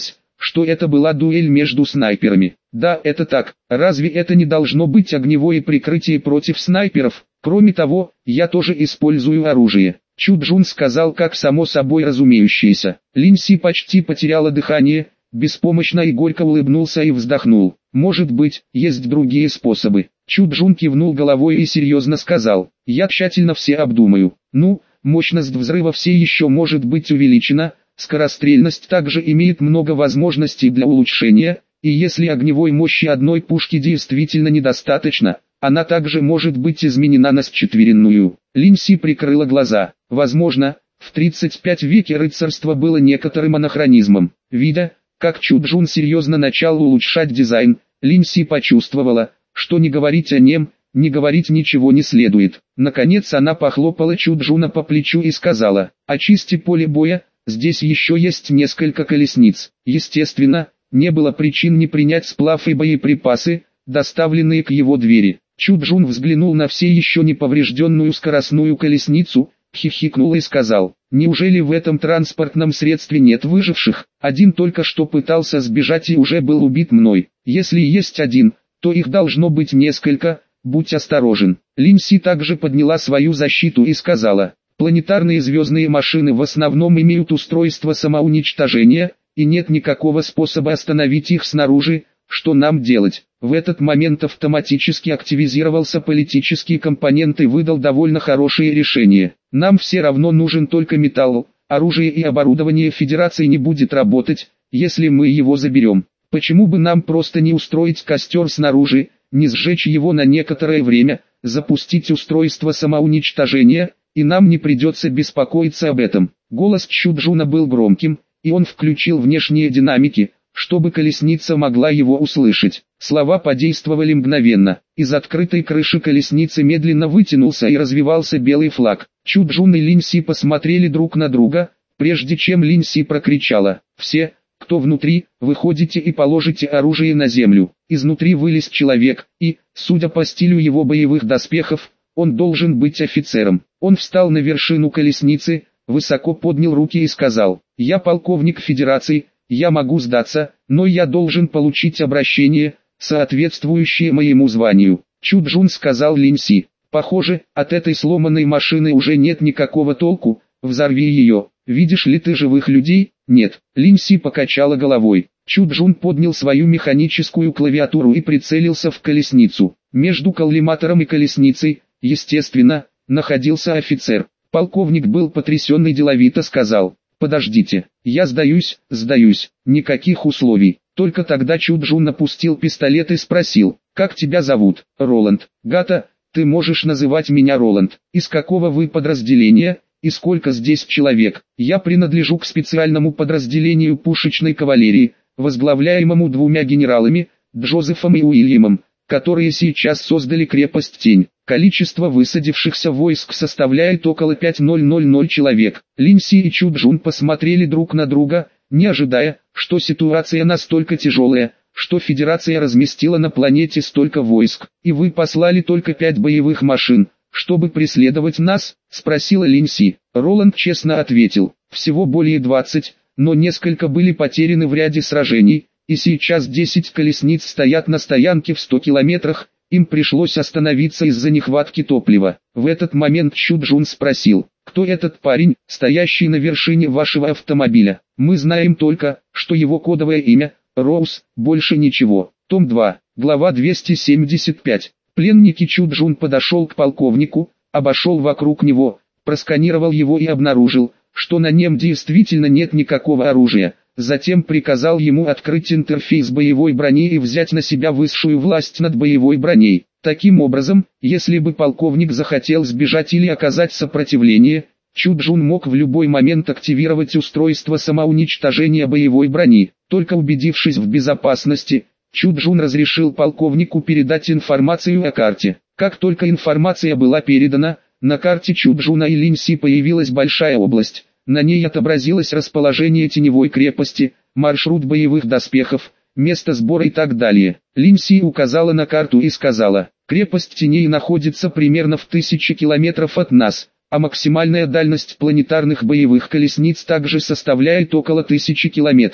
что это была дуэль между снайперами. Да, это так. Разве это не должно быть огневое прикрытие против снайперов? Кроме того, я тоже использую оружие. Чу Джун сказал как само собой разумеющееся. Лин Си почти потеряла дыхание, беспомощно и горько улыбнулся и вздохнул. Может быть, есть другие способы. Чу Джун кивнул головой и серьезно сказал. Я тщательно все обдумаю. Ну, мощность взрыва все еще может быть увеличена, скорострельность также имеет много возможностей для улучшения, и если огневой мощи одной пушки действительно недостаточно, она также может быть изменена на счетверенную. Лин Си прикрыла глаза. Возможно, в тридцать пятом веке рыцарство было некоторым анахронизмом. Видя, как Чу Джун серьезно начал улучшать дизайн, Лин Си почувствовала, что не говорить о нем, не говорить ничего не следует. Наконец она похлопала Чу Джуна по плечу и сказала: «Очисти поле боя, здесь еще есть несколько колесниц». Естественно, не было причин не принять сплав и боеприпасы, доставленные к его двери. Чу Джун взглянул на все еще не поврежденную скоростную колесницу, хихикнул и сказал: «Неужели в этом транспортном средстве нет выживших? Один только что пытался сбежать и уже был убит мной. Если есть один, то их должно быть несколько, будь осторожен». Лин Си также подняла свою защиту и сказала: «Планетарные звездные машины в основном имеют устройство самоуничтожения, и нет никакого способа остановить их снаружи. Что нам делать?» В этот момент автоматически активизировался политический компонент и выдал довольно хорошее решение. «Нам все равно нужен только металл, оружие и оборудование Федерации не будет работать, если мы его заберем. Почему бы нам просто не устроить костер снаружи, не сжечь его на некоторое время, запустить устройство самоуничтожения, и нам не придется беспокоиться об этом». Голос Чу Джуна был громким, и он включил внешние динамики, чтобы колесница могла его услышать. Слова подействовали мгновенно. Из открытой крыши колесницы медленно вытянулся и развивался белый флаг. Чу Джун и Лин Си посмотрели друг на друга, прежде чем Лин Си прокричала: «Все, кто внутри, выходите и положите оружие на землю». Изнутри вылез человек, и, судя по стилю его боевых доспехов, он должен быть офицером. Он встал на вершину колесницы, высоко поднял руки и сказал: «Я полковник Федерации, я могу сдаться, но я должен получить обращение, соответствующее моему званию». Чу Джун сказал Лин Си: «Похоже, от этой сломанной машины уже нет никакого толку, взорви ее. Видишь ли ты живых людей?» «Нет». Лин Си покачала головой. Чу Джун поднял свою механическую клавиатуру и прицелился в колесницу. Между коллиматором и колесницей, естественно, находился офицер. Полковник был потрясен и деловито сказал: «Подождите, я сдаюсь, сдаюсь, никаких условий». Только тогда Чу Джун опустил пистолет и спросил: «Как тебя зовут?» «Роланд». «Гата, ты можешь называть меня Роланд. Из какого вы подразделения, и сколько здесь человек?» «Я принадлежу к специальному подразделению пушечной кавалерии, возглавляемому двумя генералами, Джозефом и Уильямом, которые сейчас создали крепость Тень. Количество высадившихся войск составляет около пять тысяч человек». Лин Си и Чу Джун посмотрели друг на друга, не ожидая, что ситуация настолько тяжелая, что Федерация разместила на планете столько войск. «И вы послали только пять боевых машин, чтобы преследовать нас?» — спросила Лин Си. Роланд честно ответил: «Всего более двадцати, но несколько были потеряны в ряде сражений, и сейчас десять колесниц стоят на стоянке в ста километрах, им пришлось остановиться из-за нехватки топлива». В этот момент Чу Джун спросил: «Кто этот парень, стоящий на вершине вашего автомобиля?» «Мы знаем только, что его кодовое имя — Роуз, больше ничего». Том два, глава двести семьдесят пять. Пленники. Чу Джун подошел к полковнику, обошел вокруг него, просканировал его и обнаружил, что на нем действительно нет никакого оружия. Затем приказал ему открыть интерфейс боевой брони и взять на себя высшую власть над боевой броней. Таким образом, если бы полковник захотел сбежать или оказать сопротивление, Чу Джун мог в любой момент активировать устройство самоуничтожения боевой брони. Только убедившись в безопасности, Чу Джун разрешил полковнику передать информацию о карте. Как только информация была передана, на карте Чу Джуна и Лин Си появилась большая область. На ней отобразилось расположение теневой крепости, маршрут боевых доспехов, место сбора и так далее. Лин Си указала на карту и сказала: «Крепость теней находится примерно в тысяче километров от нас, а максимальная дальность планетарных боевых колесниц также составляет около тысячи километров.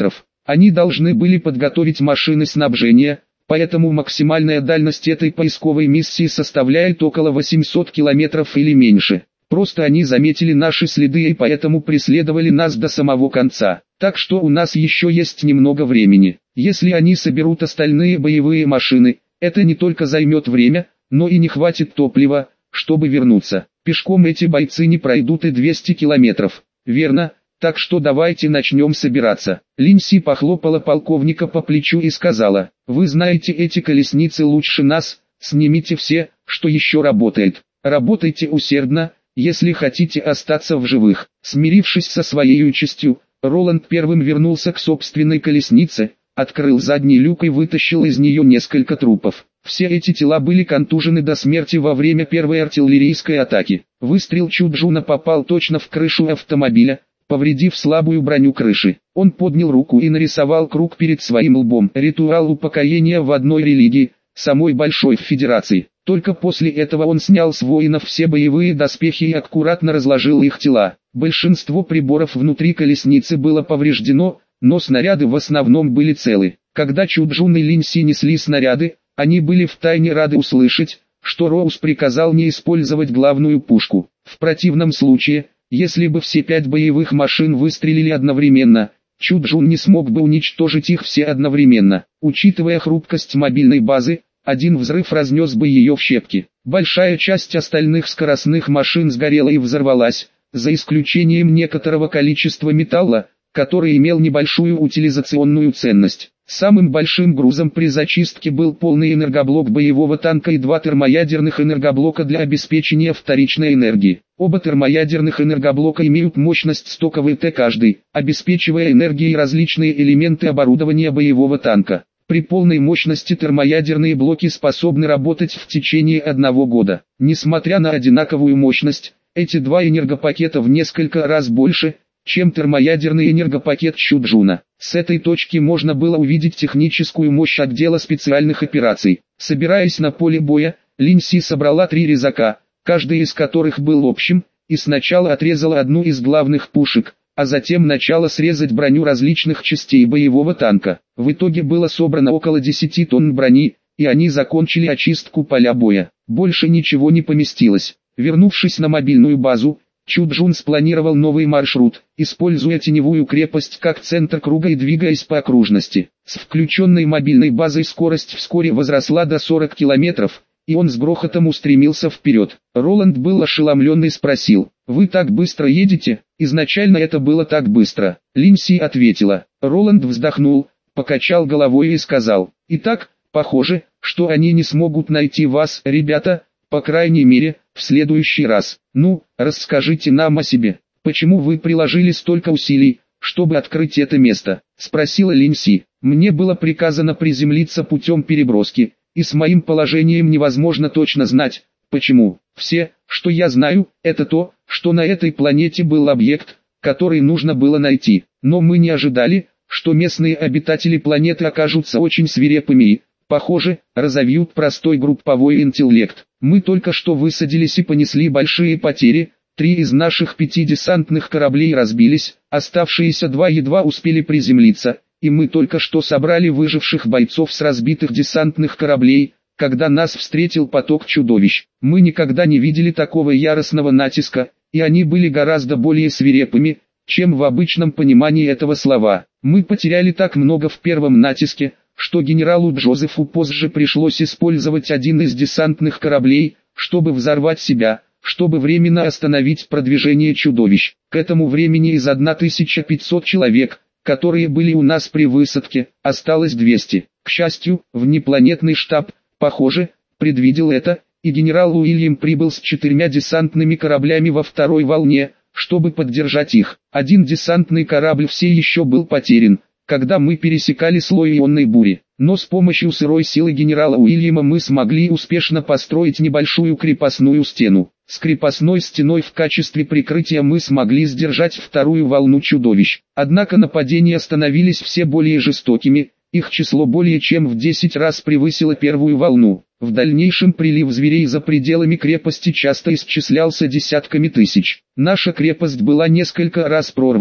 Они должны были подготовить машины снабжения, поэтому максимальная дальность этой поисковой миссии составляет около восьмисот километров или меньше. Просто они заметили наши следы и поэтому преследовали нас до самого конца. Так что у нас еще есть немного времени. Если они соберут остальные боевые машины, это не только займет время, но и не хватит топлива, чтобы вернуться. Пешком эти бойцы не пройдут и двести километров. Верно, так что давайте начнем собираться. Линси похлопала полковника по плечу и сказала: вы знаете эти колесницы лучше нас, снимите все, что еще работает. Работайте усердно, если хотите остаться в живых. Смирившись со своей участью, Роланд первым вернулся к собственной колеснице, открыл задний люк и вытащил из нее несколько трупов. Все эти тела были контужены до смерти во время первой артиллерийской атаки. Выстрел Чуджуна попал точно в крышу автомобиля, повредив слабую броню крыши. Он поднял руку и нарисовал круг перед своим лбом. Ритуал упокоения в одной религии, самой большой в Федерации. Только после этого он снял с воинов все боевые доспехи и аккуратно разложил их тела. Большинство приборов внутри колесницы было повреждено, но снаряды в основном были целы. Когда Чуджун и Линси несли снаряды, они были втайне рады услышать, что Роуз приказал не использовать главную пушку. В противном случае, если бы все пять боевых машин выстрелили одновременно, Чуджун не смог бы уничтожить их все одновременно. Учитывая хрупкость мобильной базы, один взрыв разнес бы ее в щепки. Большая часть остальных скоростных машин сгорела и взорвалась, за исключением некоторого количества металла, который имел небольшую утилизационную ценность. Самым большим грузом при зачистке был полный энергоблок боевого танка и два термоядерных энергоблока для обеспечения вторичной энергии. Оба термоядерных энергоблока имеют мощность сто киловатт каждый, обеспечивая энергией различные элементы оборудования боевого танка. При полной мощности термоядерные блоки способны работать в течение одного года. Несмотря на одинаковую мощность, эти два энергопакета в несколько раз больше, чем термоядерный энергопакет Чуджуна. С этой точки можно было увидеть техническую мощь отдела специальных операций. Собираясь на поле боя, Линси собрала три резака, каждый из которых был общим, и сначала отрезала одну из главных пушек, а затем начала срезать броню различных частей боевого танка. В итоге было собрано около десяти тонн брони, и они закончили очистку поля боя. Больше ничего не поместилось. Вернувшись на мобильную базу, Чуджун спланировал новый маршрут, используя теневую крепость как центр круга и двигаясь по окружности. С включенной мобильной базой скорость вскоре возросла до сорока километров, и он с грохотом устремился вперед. Роланд был ошеломлен и спросил: «Вы так быстро едете?» «Изначально это было так быстро», Линси ответила. Роланд вздохнул, покачал головой и сказал: «Итак, похоже, что они не смогут найти вас, ребята, по крайней мере, в следующий раз. Ну, расскажите нам о себе. Почему вы приложили столько усилий, чтобы открыть это место?» — спросила Линси. «Мне было приказано приземлиться путем переброски, и с моим положением невозможно точно знать, почему. Все, что я знаю, это то, что на этой планете был объект, который нужно было найти. Но мы не ожидали, что местные обитатели планеты окажутся очень свирепыми и, похоже, разовьют простой групповой интеллект. Мы только что высадились и понесли большие потери, три из наших пяти десантных кораблей разбились, оставшиеся два едва успели приземлиться, и мы только что собрали выживших бойцов с разбитых десантных кораблей, когда нас встретил поток чудовищ. Мы никогда не видели такого яростного натиска, и они были гораздо более свирепыми, чем в обычном понимании этого слова. Мы потеряли так много в первом натиске, что генералу Джозефу позже пришлось использовать один из десантных кораблей, чтобы взорвать себя, чтобы временно остановить продвижение чудовищ. К этому времени из тысячи пятисот человек, которые были у нас при высадке, осталось двести. К счастью, внепланетный штаб, похоже, предвидел это, и генерал Уильям прибыл с четырьмя десантными кораблями во второй волне, чтобы поддержать их. Один десантный корабль все еще был потерян, когда мы пересекали слой ионной бури. Но с помощью сырой силы генерала Уильяма мы смогли успешно построить небольшую крепостную стену. С крепостной стеной в качестве прикрытия мы смогли сдержать вторую волну чудовищ. Однако нападения становились все более жестокими, их число более чем в десять раз превысило первую волну. В дальнейшем прилив зверей за пределами крепости часто исчислялся десятками тысяч. Наша крепость была несколько раз прорвана,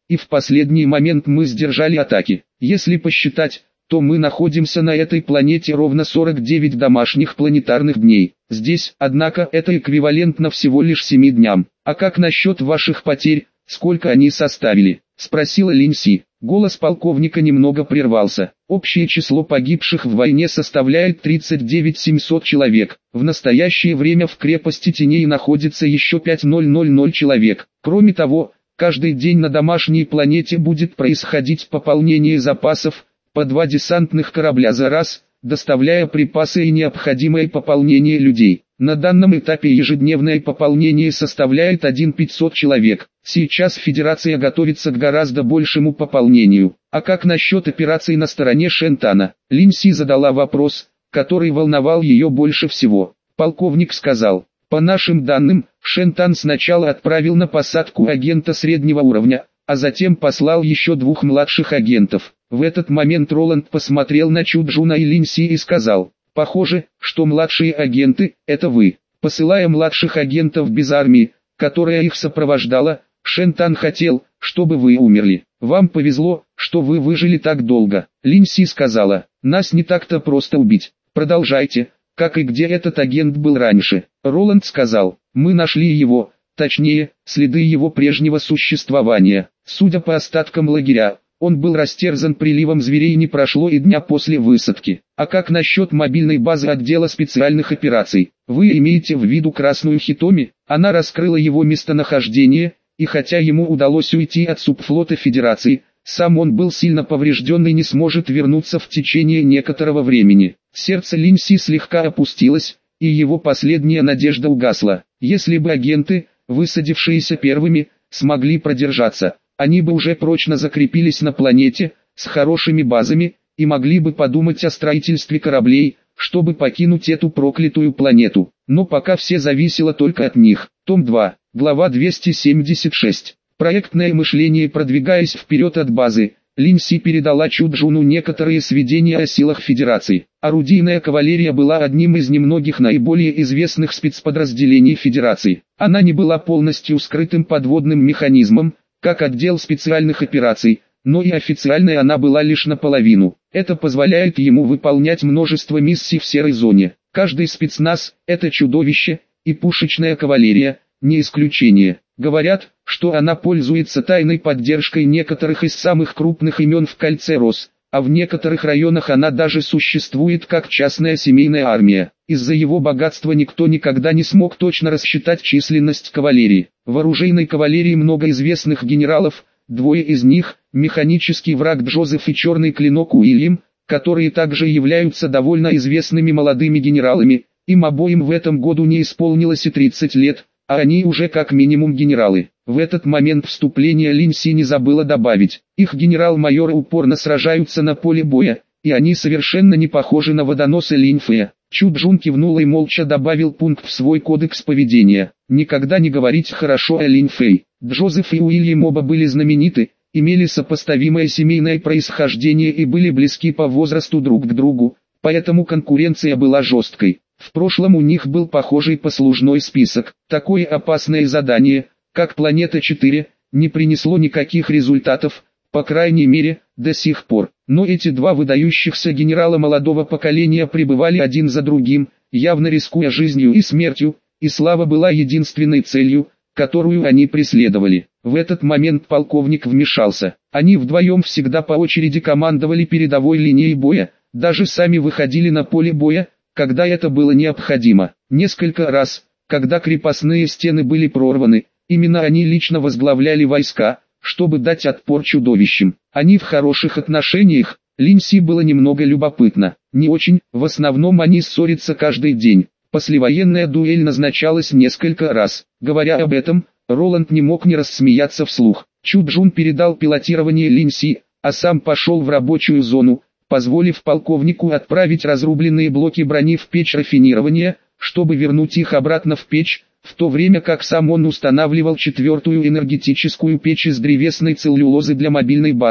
и в последний момент мы сдержали атаки. Если посчитать, то мы находимся на этой планете ровно сорок девять домашних планетарных дней. Здесь, однако, это эквивалентно всего лишь семи дням. А как насчет ваших потерь, сколько они составили? Спросила Линси. Голос полковника немного прервался. Общее число погибших в войне составляет тридцать девять тысяч семьсот человек. В настоящее время в крепости теней находится еще пять тысяч человек. Кроме того, каждый день на домашней планете будет происходить пополнение запасов, по два десантных корабля за раз, доставляя припасы и необходимое пополнение людей. На данном этапе ежедневное пополнение составляет тысяча пятьсот человек. Сейчас Федерация готовится к гораздо большему пополнению. А как насчет операций на стороне Шентана? Линси задала вопрос, который волновал ее больше всего. Полковник сказал: по нашим данным, Шентан сначала отправил на посадку агента среднего уровня, а затем послал еще двух младших агентов. В этот момент Роланд посмотрел на Чуджуна и Линси и сказал: похоже, что младшие агенты – это вы. Посылая младших агентов без армии, которая их сопровождала, Шентан хотел, чтобы вы умерли. Вам повезло, что вы выжили так долго. Линси сказала: нас не так-то просто убить. Продолжайте, как и где этот агент был раньше. Роланд сказал: мы нашли его, точнее, следы его прежнего существования. Судя по остаткам лагеря, он был растерзан приливом зверей, не прошло и дня после высадки. А как насчет мобильной базы отдела специальных операций? Вы имеете в виду Красную Хитоми? Она раскрыла его местонахождение, и хотя ему удалось уйти от субфлота Федерации, сам он был сильно поврежден и не сможет вернуться в течение некоторого времени. Сердце Линси слегка опустилось, и его последняя надежда угасла. Если бы агенты, высадившиеся первыми, смогли продержаться, они бы уже прочно закрепились на планете, с хорошими базами, и могли бы подумать о строительстве кораблей, чтобы покинуть эту проклятую планету. Но пока все зависело только от них. Том два, глава двести семьдесят шесть. Проектное мышление. Продвигаясь вперед от базы, Линси передала Чуджуну некоторые сведения о силах Федерации. Орудийная кавалерия была одним из немногих наиболее известных спецподразделений Федерации. Она не была полностью скрытым подводным механизмом, как отдел специальных операций, но и официальной она была лишь наполовину. Это позволяет ему выполнять множество миссий в серой зоне. Каждый спецназ – это чудовище, и пушечная кавалерия – не исключение. Говорят, что она пользуется тайной поддержкой некоторых из самых крупных имен в кольце Рос, а в некоторых районах она даже существует как частная семейная армия. Из-за его богатства никто никогда не смог точно рассчитать численность кавалерии. В оружейной кавалерии много известных генералов, двое из них – механический враг Джозеф и черный клинок Уильям, которые также являются довольно известными молодыми генералами. Им обоим в этом году не исполнилось и тридцать лет, а они уже как минимум генералы. В этот момент вступления Линси не забыла добавить: их генерал-майоры упорно сражаются на поле боя, и они совершенно не похожи на водоносы Линфея. Чуджун кивнул и молча добавил пункт в свой кодекс поведения: никогда не говорить хорошо о Линфей. Джозеф и Уильям оба были знамениты, имели сопоставимое семейное происхождение и были близки по возрасту друг к другу, поэтому конкуренция была жесткой. В прошлом у них был похожий послужной список. Такое опасное задание, как Планета четыре, не принесло никаких результатов, по крайней мере, до сих пор. Но эти два выдающихся генерала молодого поколения пребывали один за другим, явно рискуя жизнью и смертью, и слава была единственной целью, которую они преследовали. В этот момент полковник вмешался. Они вдвоем всегда по очереди командовали передовой линией боя, даже сами выходили на поле боя, когда это было необходимо. Несколько раз, когда крепостные стены были прорваны, именно они лично возглавляли войска, чтобы дать отпор чудовищам. Они в хороших отношениях. Линси было немного любопытно. Не очень, в основном они ссорятся каждый день. Послевоенная дуэль назначалась несколько раз. Говоря об этом, Роланд не мог не рассмеяться вслух. Чуджун передал пилотирование Линси, а сам пошел в рабочую зону, позволив полковнику отправить разрубленные блоки брони в печь рафинирования, чтобы вернуть их обратно в печь, в то время как сам он устанавливал четвертую энергетическую печь из древесной целлюлозы для мобильной базы.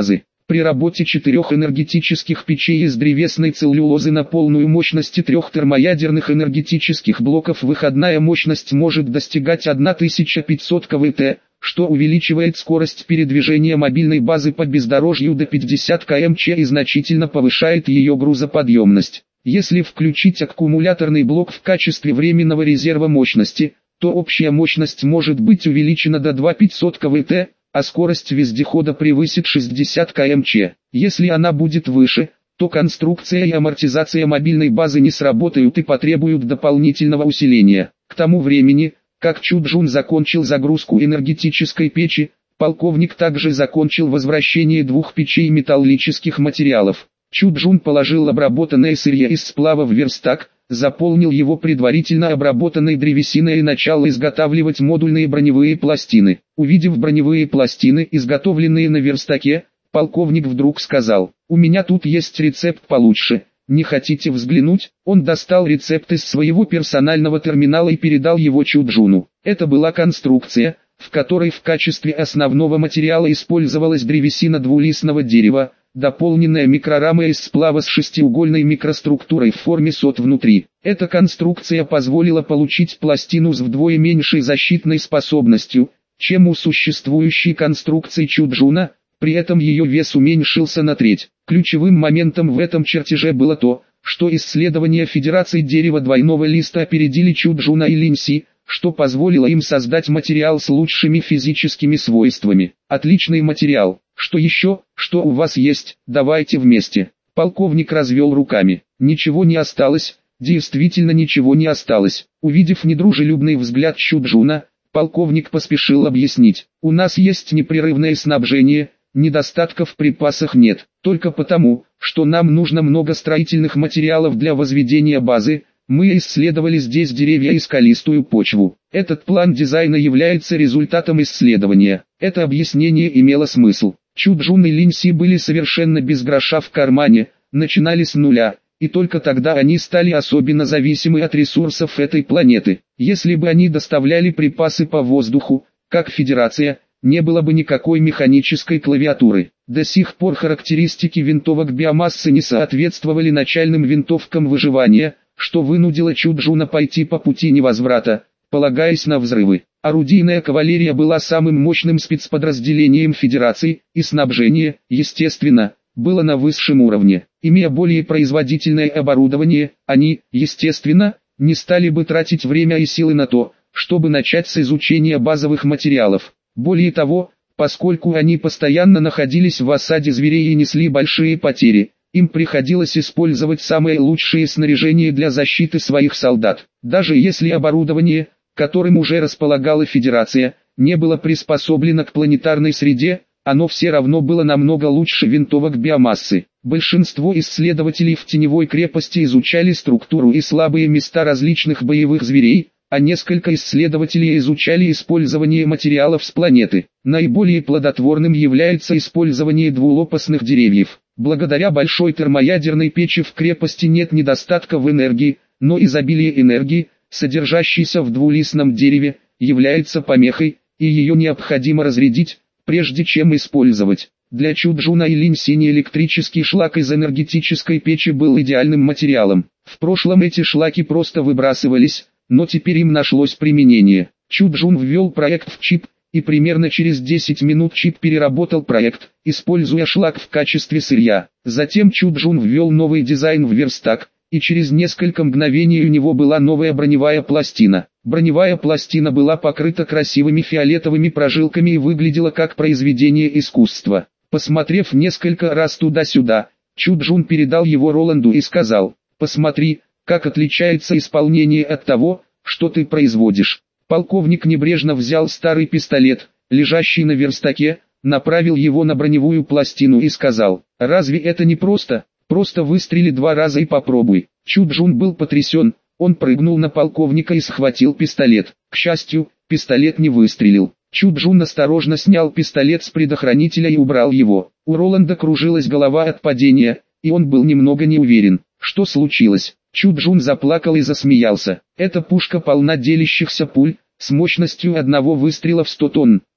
При работе четырех энергетических печей из древесной целлюлозы на полную мощность и трех термоядерных энергетических блоков выходная мощность может достигать тысяча пятьсот киловатт, что увеличивает скорость передвижения мобильной базы по бездорожью до пятидесяти километров в час и значительно повышает ее грузоподъемность. Если включить аккумуляторный блок в качестве временного резерва мощности, то общая мощность может быть увеличена до двух тысяч пятисот киловатт, а скорость вездехода превысит шестьдесят километров в час. Если она будет выше, то конструкция и амортизация мобильной базы не сработают и потребуют дополнительного усиления. К тому времени, как Чу Джун закончил загрузку энергетической печи, полковник также закончил возвращение двух печей металлических материалов. Чу Джун положил обработанное сырье из сплава в верстак, заполнил его предварительно обработанной древесиной и начал изготавливать модульные броневые пластины. Увидев броневые пластины, изготовленные на верстаке, полковник вдруг сказал: «У меня тут есть рецепт получше. Не хотите взглянуть?» Он достал рецепт из своего персонального терминала и передал его Чу Джуну. Это была конструкция, в которой в качестве основного материала использовалась древесина двулистного дерева, дополненная микрорамой из сплава с шестиугольной микроструктурой в форме сот внутри. Эта конструкция позволила получить пластину с вдвое меньшей защитной способностью, чем у существующей конструкции Чу Джуна. При этом ее вес уменьшился на треть. Ключевым моментом в этом чертеже было то, что исследования Федерации дерева двойного листа опередили Чу Джуна и Линь Си, что позволило им создать материал с лучшими физическими свойствами. Отличный материал. Что еще, что у вас есть, давайте вместе. Полковник развел руками. Ничего не осталось, действительно ничего не осталось. Увидев недружелюбный взгляд Чу Джуна, полковник поспешил объяснить. У нас есть непрерывное снабжение. Недостатков в припасах нет, только потому, что нам нужно много строительных материалов для возведения базы. Мы исследовали здесь деревья и скалистую почву. Этот план дизайна является результатом исследования. Это объяснение имело смысл. Чу Джун и Линь Си были совершенно без гроша в кармане, начинали с нуля, и только тогда они стали особенно зависимы от ресурсов этой планеты. Если бы они доставляли припасы по воздуху, как Федерация, не было бы никакой механической клавиатуры. До сих пор характеристики винтовок биомассы не соответствовали начальным винтовкам выживания, что вынудило Чу Джуна пойти по пути невозврата, полагаясь на взрывы. Орудийная кавалерия была самым мощным спецподразделением Федерации, и снабжение, естественно, было на высшем уровне. Имея более производительное оборудование, они, естественно, не стали бы тратить время и силы на то, чтобы начать с изучения базовых материалов. Более того, поскольку они постоянно находились в осаде зверей и несли большие потери, им приходилось использовать самое лучшее снаряжение для защиты своих солдат. Даже если оборудование, которым уже располагала Федерация, не было приспособлено к планетарной среде, оно все равно было намного лучше винтовок биомассы. Большинство исследователей в теневой крепости изучали структуру и слабые места различных боевых зверей, а несколько исследователей изучали использование материалов с планеты. Наиболее плодотворным является использование двулопастных деревьев. Благодаря большой термоядерной печи в крепости нет недостатка в энергии, но изобилие энергии, содержащейся в двулистном дереве, является помехой, и ее необходимо разрядить, прежде чем использовать. Для Чу Джуна и Линь Си электрический шлак из энергетической печи был идеальным материалом. В прошлом эти шлаки просто выбрасывались, но теперь им нашлось применение. Чу Джун ввел проект в чип, и примерно через десять минут чип переработал проект, используя шлак в качестве сырья. Затем Чу Джун ввел новый дизайн в верстак, и через несколько мгновений у него была новая броневая пластина. Броневая пластина была покрыта красивыми фиолетовыми прожилками и выглядела как произведение искусства. Посмотрев несколько раз туда-сюда, Чу Джун передал его Роланду и сказал: «Посмотри, как отличается исполнение от того, что ты производишь». Полковник небрежно взял старый пистолет, лежащий на верстаке, направил его на броневую пластину и сказал: «Разве это не просто? Просто выстрели два раза и попробуй». Чу Джун был потрясен, он прыгнул на полковника и схватил пистолет. К счастью, пистолет не выстрелил. Чу Джун осторожно снял пистолет с предохранителя и убрал его. У Роланда кружилась голова от падения, и он был немного не уверен, что случилось. Чу Джун заплакал и засмеялся. Эта пушка полна делящихся пуль, с мощностью одного выстрела в сто тонн.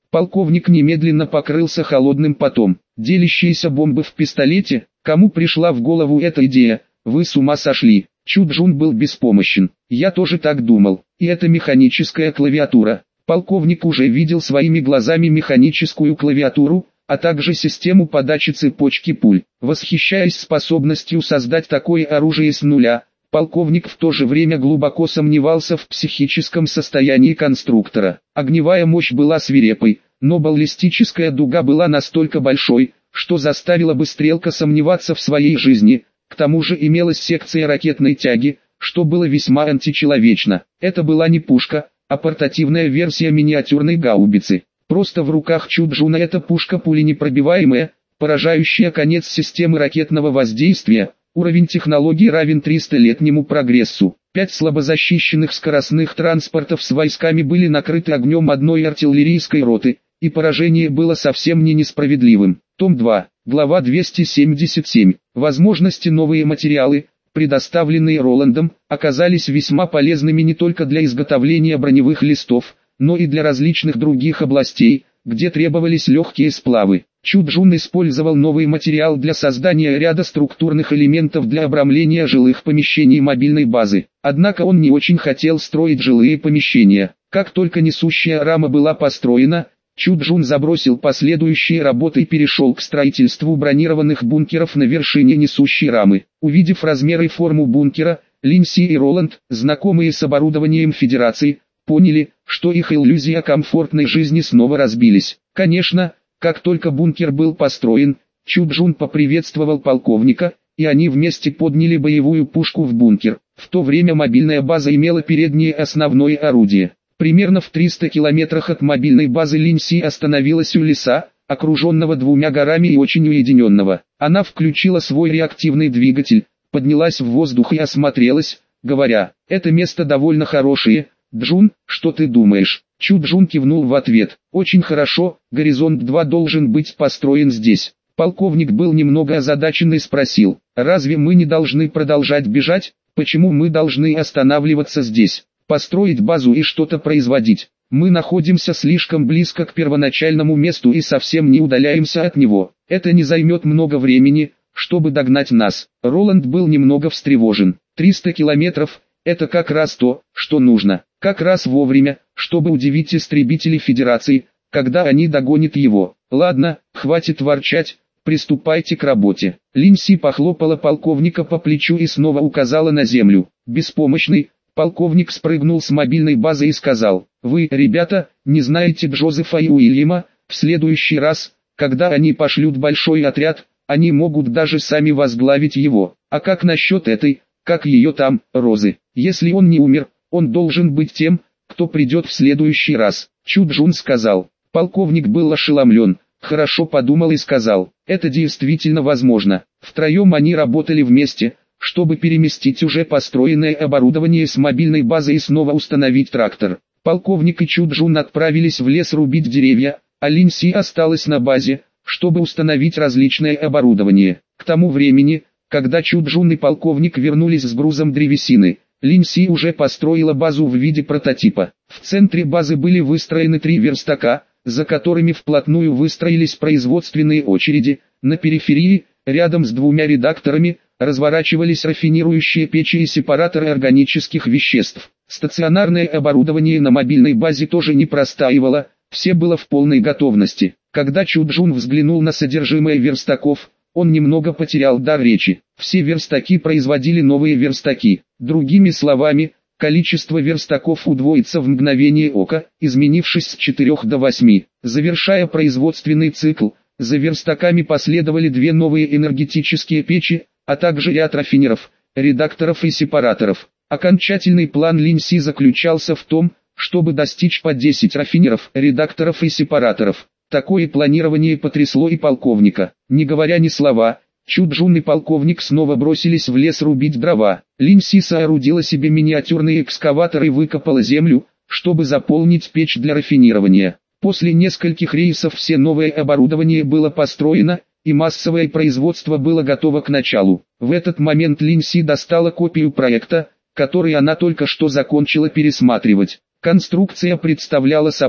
Полковник немедленно покрылся холодным потом. Делящиеся бомбы в пистолете? Кому пришла в голову эта идея? Вы с ума сошли. Чуджун был беспомощен. Я тоже так думал. И это механическая клавиатура. Полковник уже видел своими глазами механическую клавиатуру, а также систему подачи цепочки пуль. Восхищаясь способностью создать такое оружие с нуля, полковник в то же время глубоко сомневался в психическом состоянии конструктора. Огневая мощь была свирепой, но баллистическая дуга была настолько большой, что заставила бы стрелка сомневаться в своей жизни. К тому же имелась секция ракетной тяги, что было весьма античеловечно. Это была не пушка, а портативная версия миниатюрной гаубицы. Просто в руках Чуджуна эта пушка пуленепробиваемая, поражающая конец системы ракетного воздействия. Уровень технологий равен тристалетнему прогрессу. Пять слабозащищенных скоростных транспортов с войсками были накрыты огнем одной артиллерийской роты, и поражение было совсем не несправедливым. Том два, глава двести семьдесят семь. Возможности новые материалы, предоставленные Роландом, оказались весьма полезными не только для изготовления броневых листов, но и для различных других областей, где требовались легкие сплавы. Чуджун использовал новый материал для создания ряда структурных элементов для обрамления жилых помещений мобильной базы. Однако он не очень хотел строить жилые помещения. Как только несущая рама была построена, Чуджун забросил последующие работы и перешел к строительству бронированных бункеров на вершине несущей рамы. Увидев размеры и форму бункера, Линси и Роланд, знакомые с оборудованием Федерации, поняли, что их иллюзия комфортной жизни снова разбились. Конечно, как только бункер был построен, Чуджун поприветствовал полковника, и они вместе подняли боевую пушку в бункер. В то время мобильная база имела переднее основное орудие. Примерно в триста километрах от мобильной базы Линси остановилась у леса, окруженного двумя горами и очень уединенного. Она включила свой реактивный двигатель, поднялась в воздух и осмотрелась, говоря: «Это место довольно хорошее. Джун, что ты думаешь?» Чуджун кивнул в ответ: «Очень хорошо, Горизонт два должен быть построен здесь». Полковник был немного озадачен и спросил: «Разве мы не должны продолжать бежать? Почему мы должны останавливаться здесь? Построить базу и что-то производить? Мы находимся слишком близко к первоначальному месту и совсем не удаляемся от него. Это не займет много времени, чтобы догнать нас». Роланд был немного встревожен. триста километров – это как раз то, что нужно. Как раз вовремя, чтобы удивить истребителей Федерации, когда они догонят его. «Ладно, хватит ворчать, приступайте к работе». Линси похлопала полковника по плечу и снова указала на землю. Беспомощный, полковник спрыгнул с мобильной базы и сказал: «Вы, ребята, не знаете Джозефа и Уильяма, в следующий раз, когда они пошлют большой отряд, они могут даже сами возглавить его. А как насчет этой, как ее там, Розы? Если он не умер, он должен быть тем, кто придет в следующий раз». Чуджун сказал. Полковник был ошеломлен, хорошо подумал и сказал: «Это действительно возможно». Втроем они работали вместе, чтобы переместить уже построенное оборудование с мобильной базы и снова установить трактор. Полковник и Чуджун отправились в лес рубить деревья, а Линси осталась на базе, чтобы установить различное оборудование. К тому времени, когда Чуджун и полковник вернулись с грузом древесины, Линси уже построила базу в виде прототипа. В центре базы были выстроены три верстака, за которыми вплотную выстроились производственные очереди. На периферии, рядом с двумя редакторами, разворачивались рафинирующие печи и сепараторы органических веществ. Стационарное оборудование на мобильной базе тоже не простаивало, все было в полной готовности. Когда Чуджун взглянул на содержимое верстаков, он немного потерял дар речи. Все верстаки производили новые верстаки. Другими словами, количество верстаков удвоится в мгновение ока, изменившись с четырёх до восьми. Завершая производственный цикл, за верстаками последовали две новые энергетические печи, а также ряд рафинеров, редакторов и сепараторов. Окончательный план Линси заключался в том, чтобы достичь по десять рафинеров, редакторов и сепараторов. Такое планирование потрясло и полковника. Не говоря ни слова, Чуджун и полковник снова бросились в лес рубить дрова. Линси соорудила себе миниатюрный экскаватор и выкопала землю, чтобы заполнить печь для рафинирования. После нескольких рейсов все новое оборудование было построено, и массовое производство было готово к началу. В этот момент Линси достала копию проекта, который она только что закончила пересматривать. Конструкция представляла собой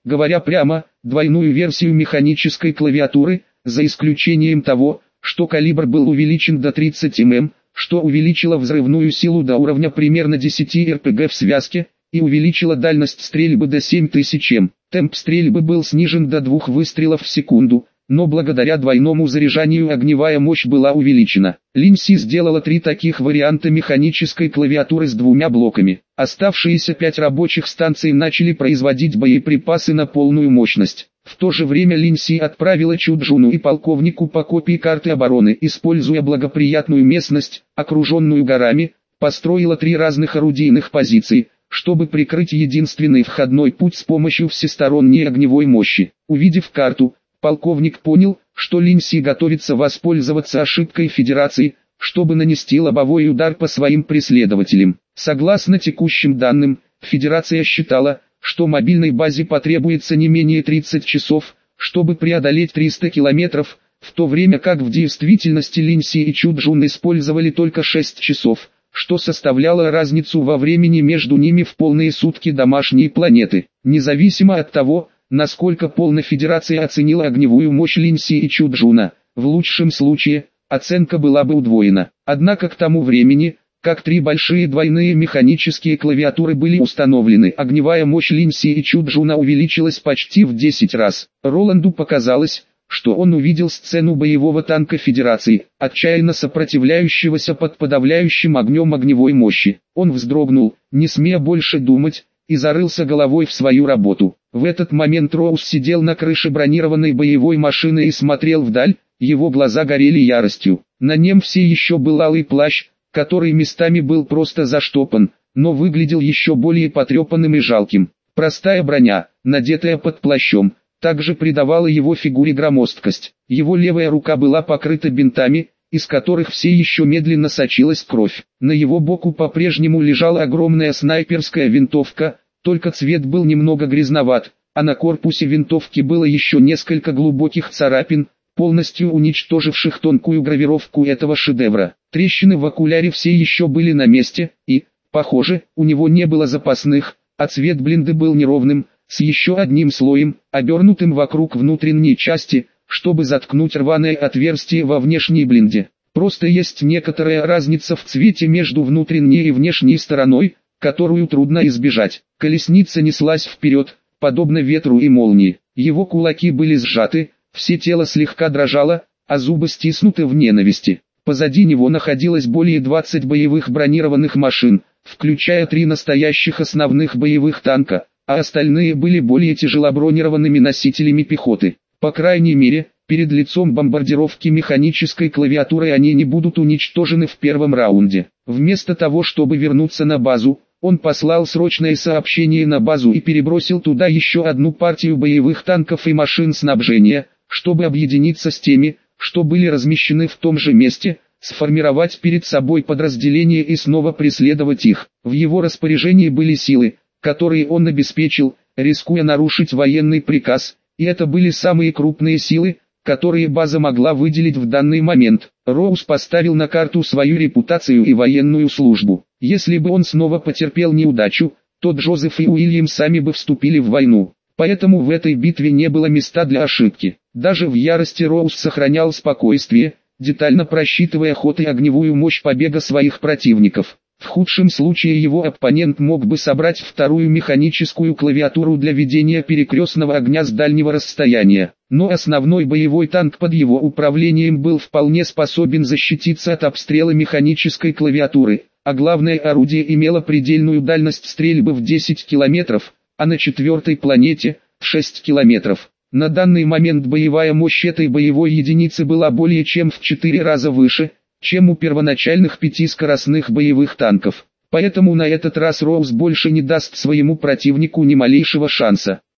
говоря прямо, двойную версию механической клавиатуры, за исключением того, что калибр был увеличен до тридцати миллиметров, что увеличило взрывную силу до уровня примерно десяти эр пэ гэ в связке, и увеличило дальность стрельбы до семь тысяч мм. Темп стрельбы был снижен до двух выстрелов в секунду, но благодаря двойному заряжанию огневая мощь была увеличена. Линдси сделала три таких варианта механической клавиатуры с двумя блоками. Оставшиеся пять рабочих станций начали производить боеприпасы на полную мощность. В то же время Линдси отправила Чуджуну и полковнику по копии карты обороны, используя благоприятную местность, окруженную горами, построила три разных орудийных позиции, чтобы прикрыть единственный входной путь с помощью всесторонней огневой мощи. Увидев карту, полковник понял, что Линдси готовится воспользоваться ошибкой Федерации, чтобы нанести лобовой удар по своим преследователям. Согласно текущим данным, Федерация считала, что мобильной базе потребуется не менее тридцати часов, чтобы преодолеть триста километров, в то время как в действительности Линдси и Чуджун использовали только шесть часов, что составляло разницу во времени между ними в полные сутки домашней планеты. Независимо от того, насколько полно Федерация оценила огневую мощь Линдси и Чуджуна, в лучшем случае, оценка была бы удвоена. Однако к тому времени, как три большие двойные механические клавиатуры были установлены, огневая мощь Линдси и Чуджуна увеличилась почти в десять раз. Роланду показалось, что он увидел сцену боевого танка Федерации, отчаянно сопротивляющегося под подавляющим огнем огневой мощи. Он вздрогнул, не смея больше думать, и зарылся головой в свою работу. В этот момент Роуз сидел на крыше бронированной боевой машины и смотрел вдаль, его глаза горели яростью. На нем все еще был алый плащ, который местами был просто заштопан, но выглядел еще более потрепанным и жалким. Простая броня, надетая под плащом, также придавала его фигуре громоздкость. Его левая рука была покрыта бинтами, из которых все еще медленно сочилась кровь. На его боку по-прежнему лежала огромная снайперская винтовка, только цвет был немного грязноват, а на корпусе винтовки было еще несколько глубоких царапин, полностью уничтоживших тонкую гравировку этого шедевра. Трещины в окуляре все еще были на месте, и, похоже, у него не было запасных, а цвет блинды был неровным, с еще одним слоем, обернутым вокруг внутренней части, чтобы заткнуть рваное отверстие во внешней блинде. Просто есть некоторая разница в цвете между внутренней и внешней стороной, которую трудно избежать. Колесница неслась вперед, подобно ветру и молнии. Его кулаки были сжаты, все тело слегка дрожало, а зубы стиснуты в ненависти. Позади него находилось более двадцати боевых бронированных машин, включая три настоящих основных боевых танка, а остальные были более тяжелобронированными носителями пехоты. По крайней мере, перед лицом бомбардировки механической клавиатуры они не будут уничтожены в первом раунде. Вместо того, чтобы вернуться на базу, он послал срочное сообщение на базу и перебросил туда еще одну партию боевых танков и машин снабжения, чтобы объединиться с теми, что были размещены в том же месте, сформировать перед собой подразделения и снова преследовать их. В его распоряжении были силы, которые он обеспечил, рискуя нарушить военный приказ, и это были самые крупные силы, которые база могла выделить в данный момент. Роуз поставил на карту свою репутацию и военную службу. Если бы он снова потерпел неудачу, то Джозеф и Уильям сами бы вступили в войну. Поэтому в этой битве не было места для ошибки. Даже в ярости Роуз сохранял спокойствие, детально просчитывая ход и огневую мощь побега своих противников. В худшем случае его оппонент мог бы собрать вторую механическую клавиатуру для ведения перекрестного огня с дальнего расстояния. Но основной боевой танк под его управлением был вполне способен защититься от обстрела механической клавиатуры, а главное орудие имело предельную дальность стрельбы в десять километров, а на четвертой планете – в шесть километров. На данный момент боевая мощь этой боевой единицы была более чем в четыре раза выше, чем у первоначальных пяти скоростных боевых танков. Поэтому на этот раз Роуз больше не даст своему противнику ни малейшего шанса.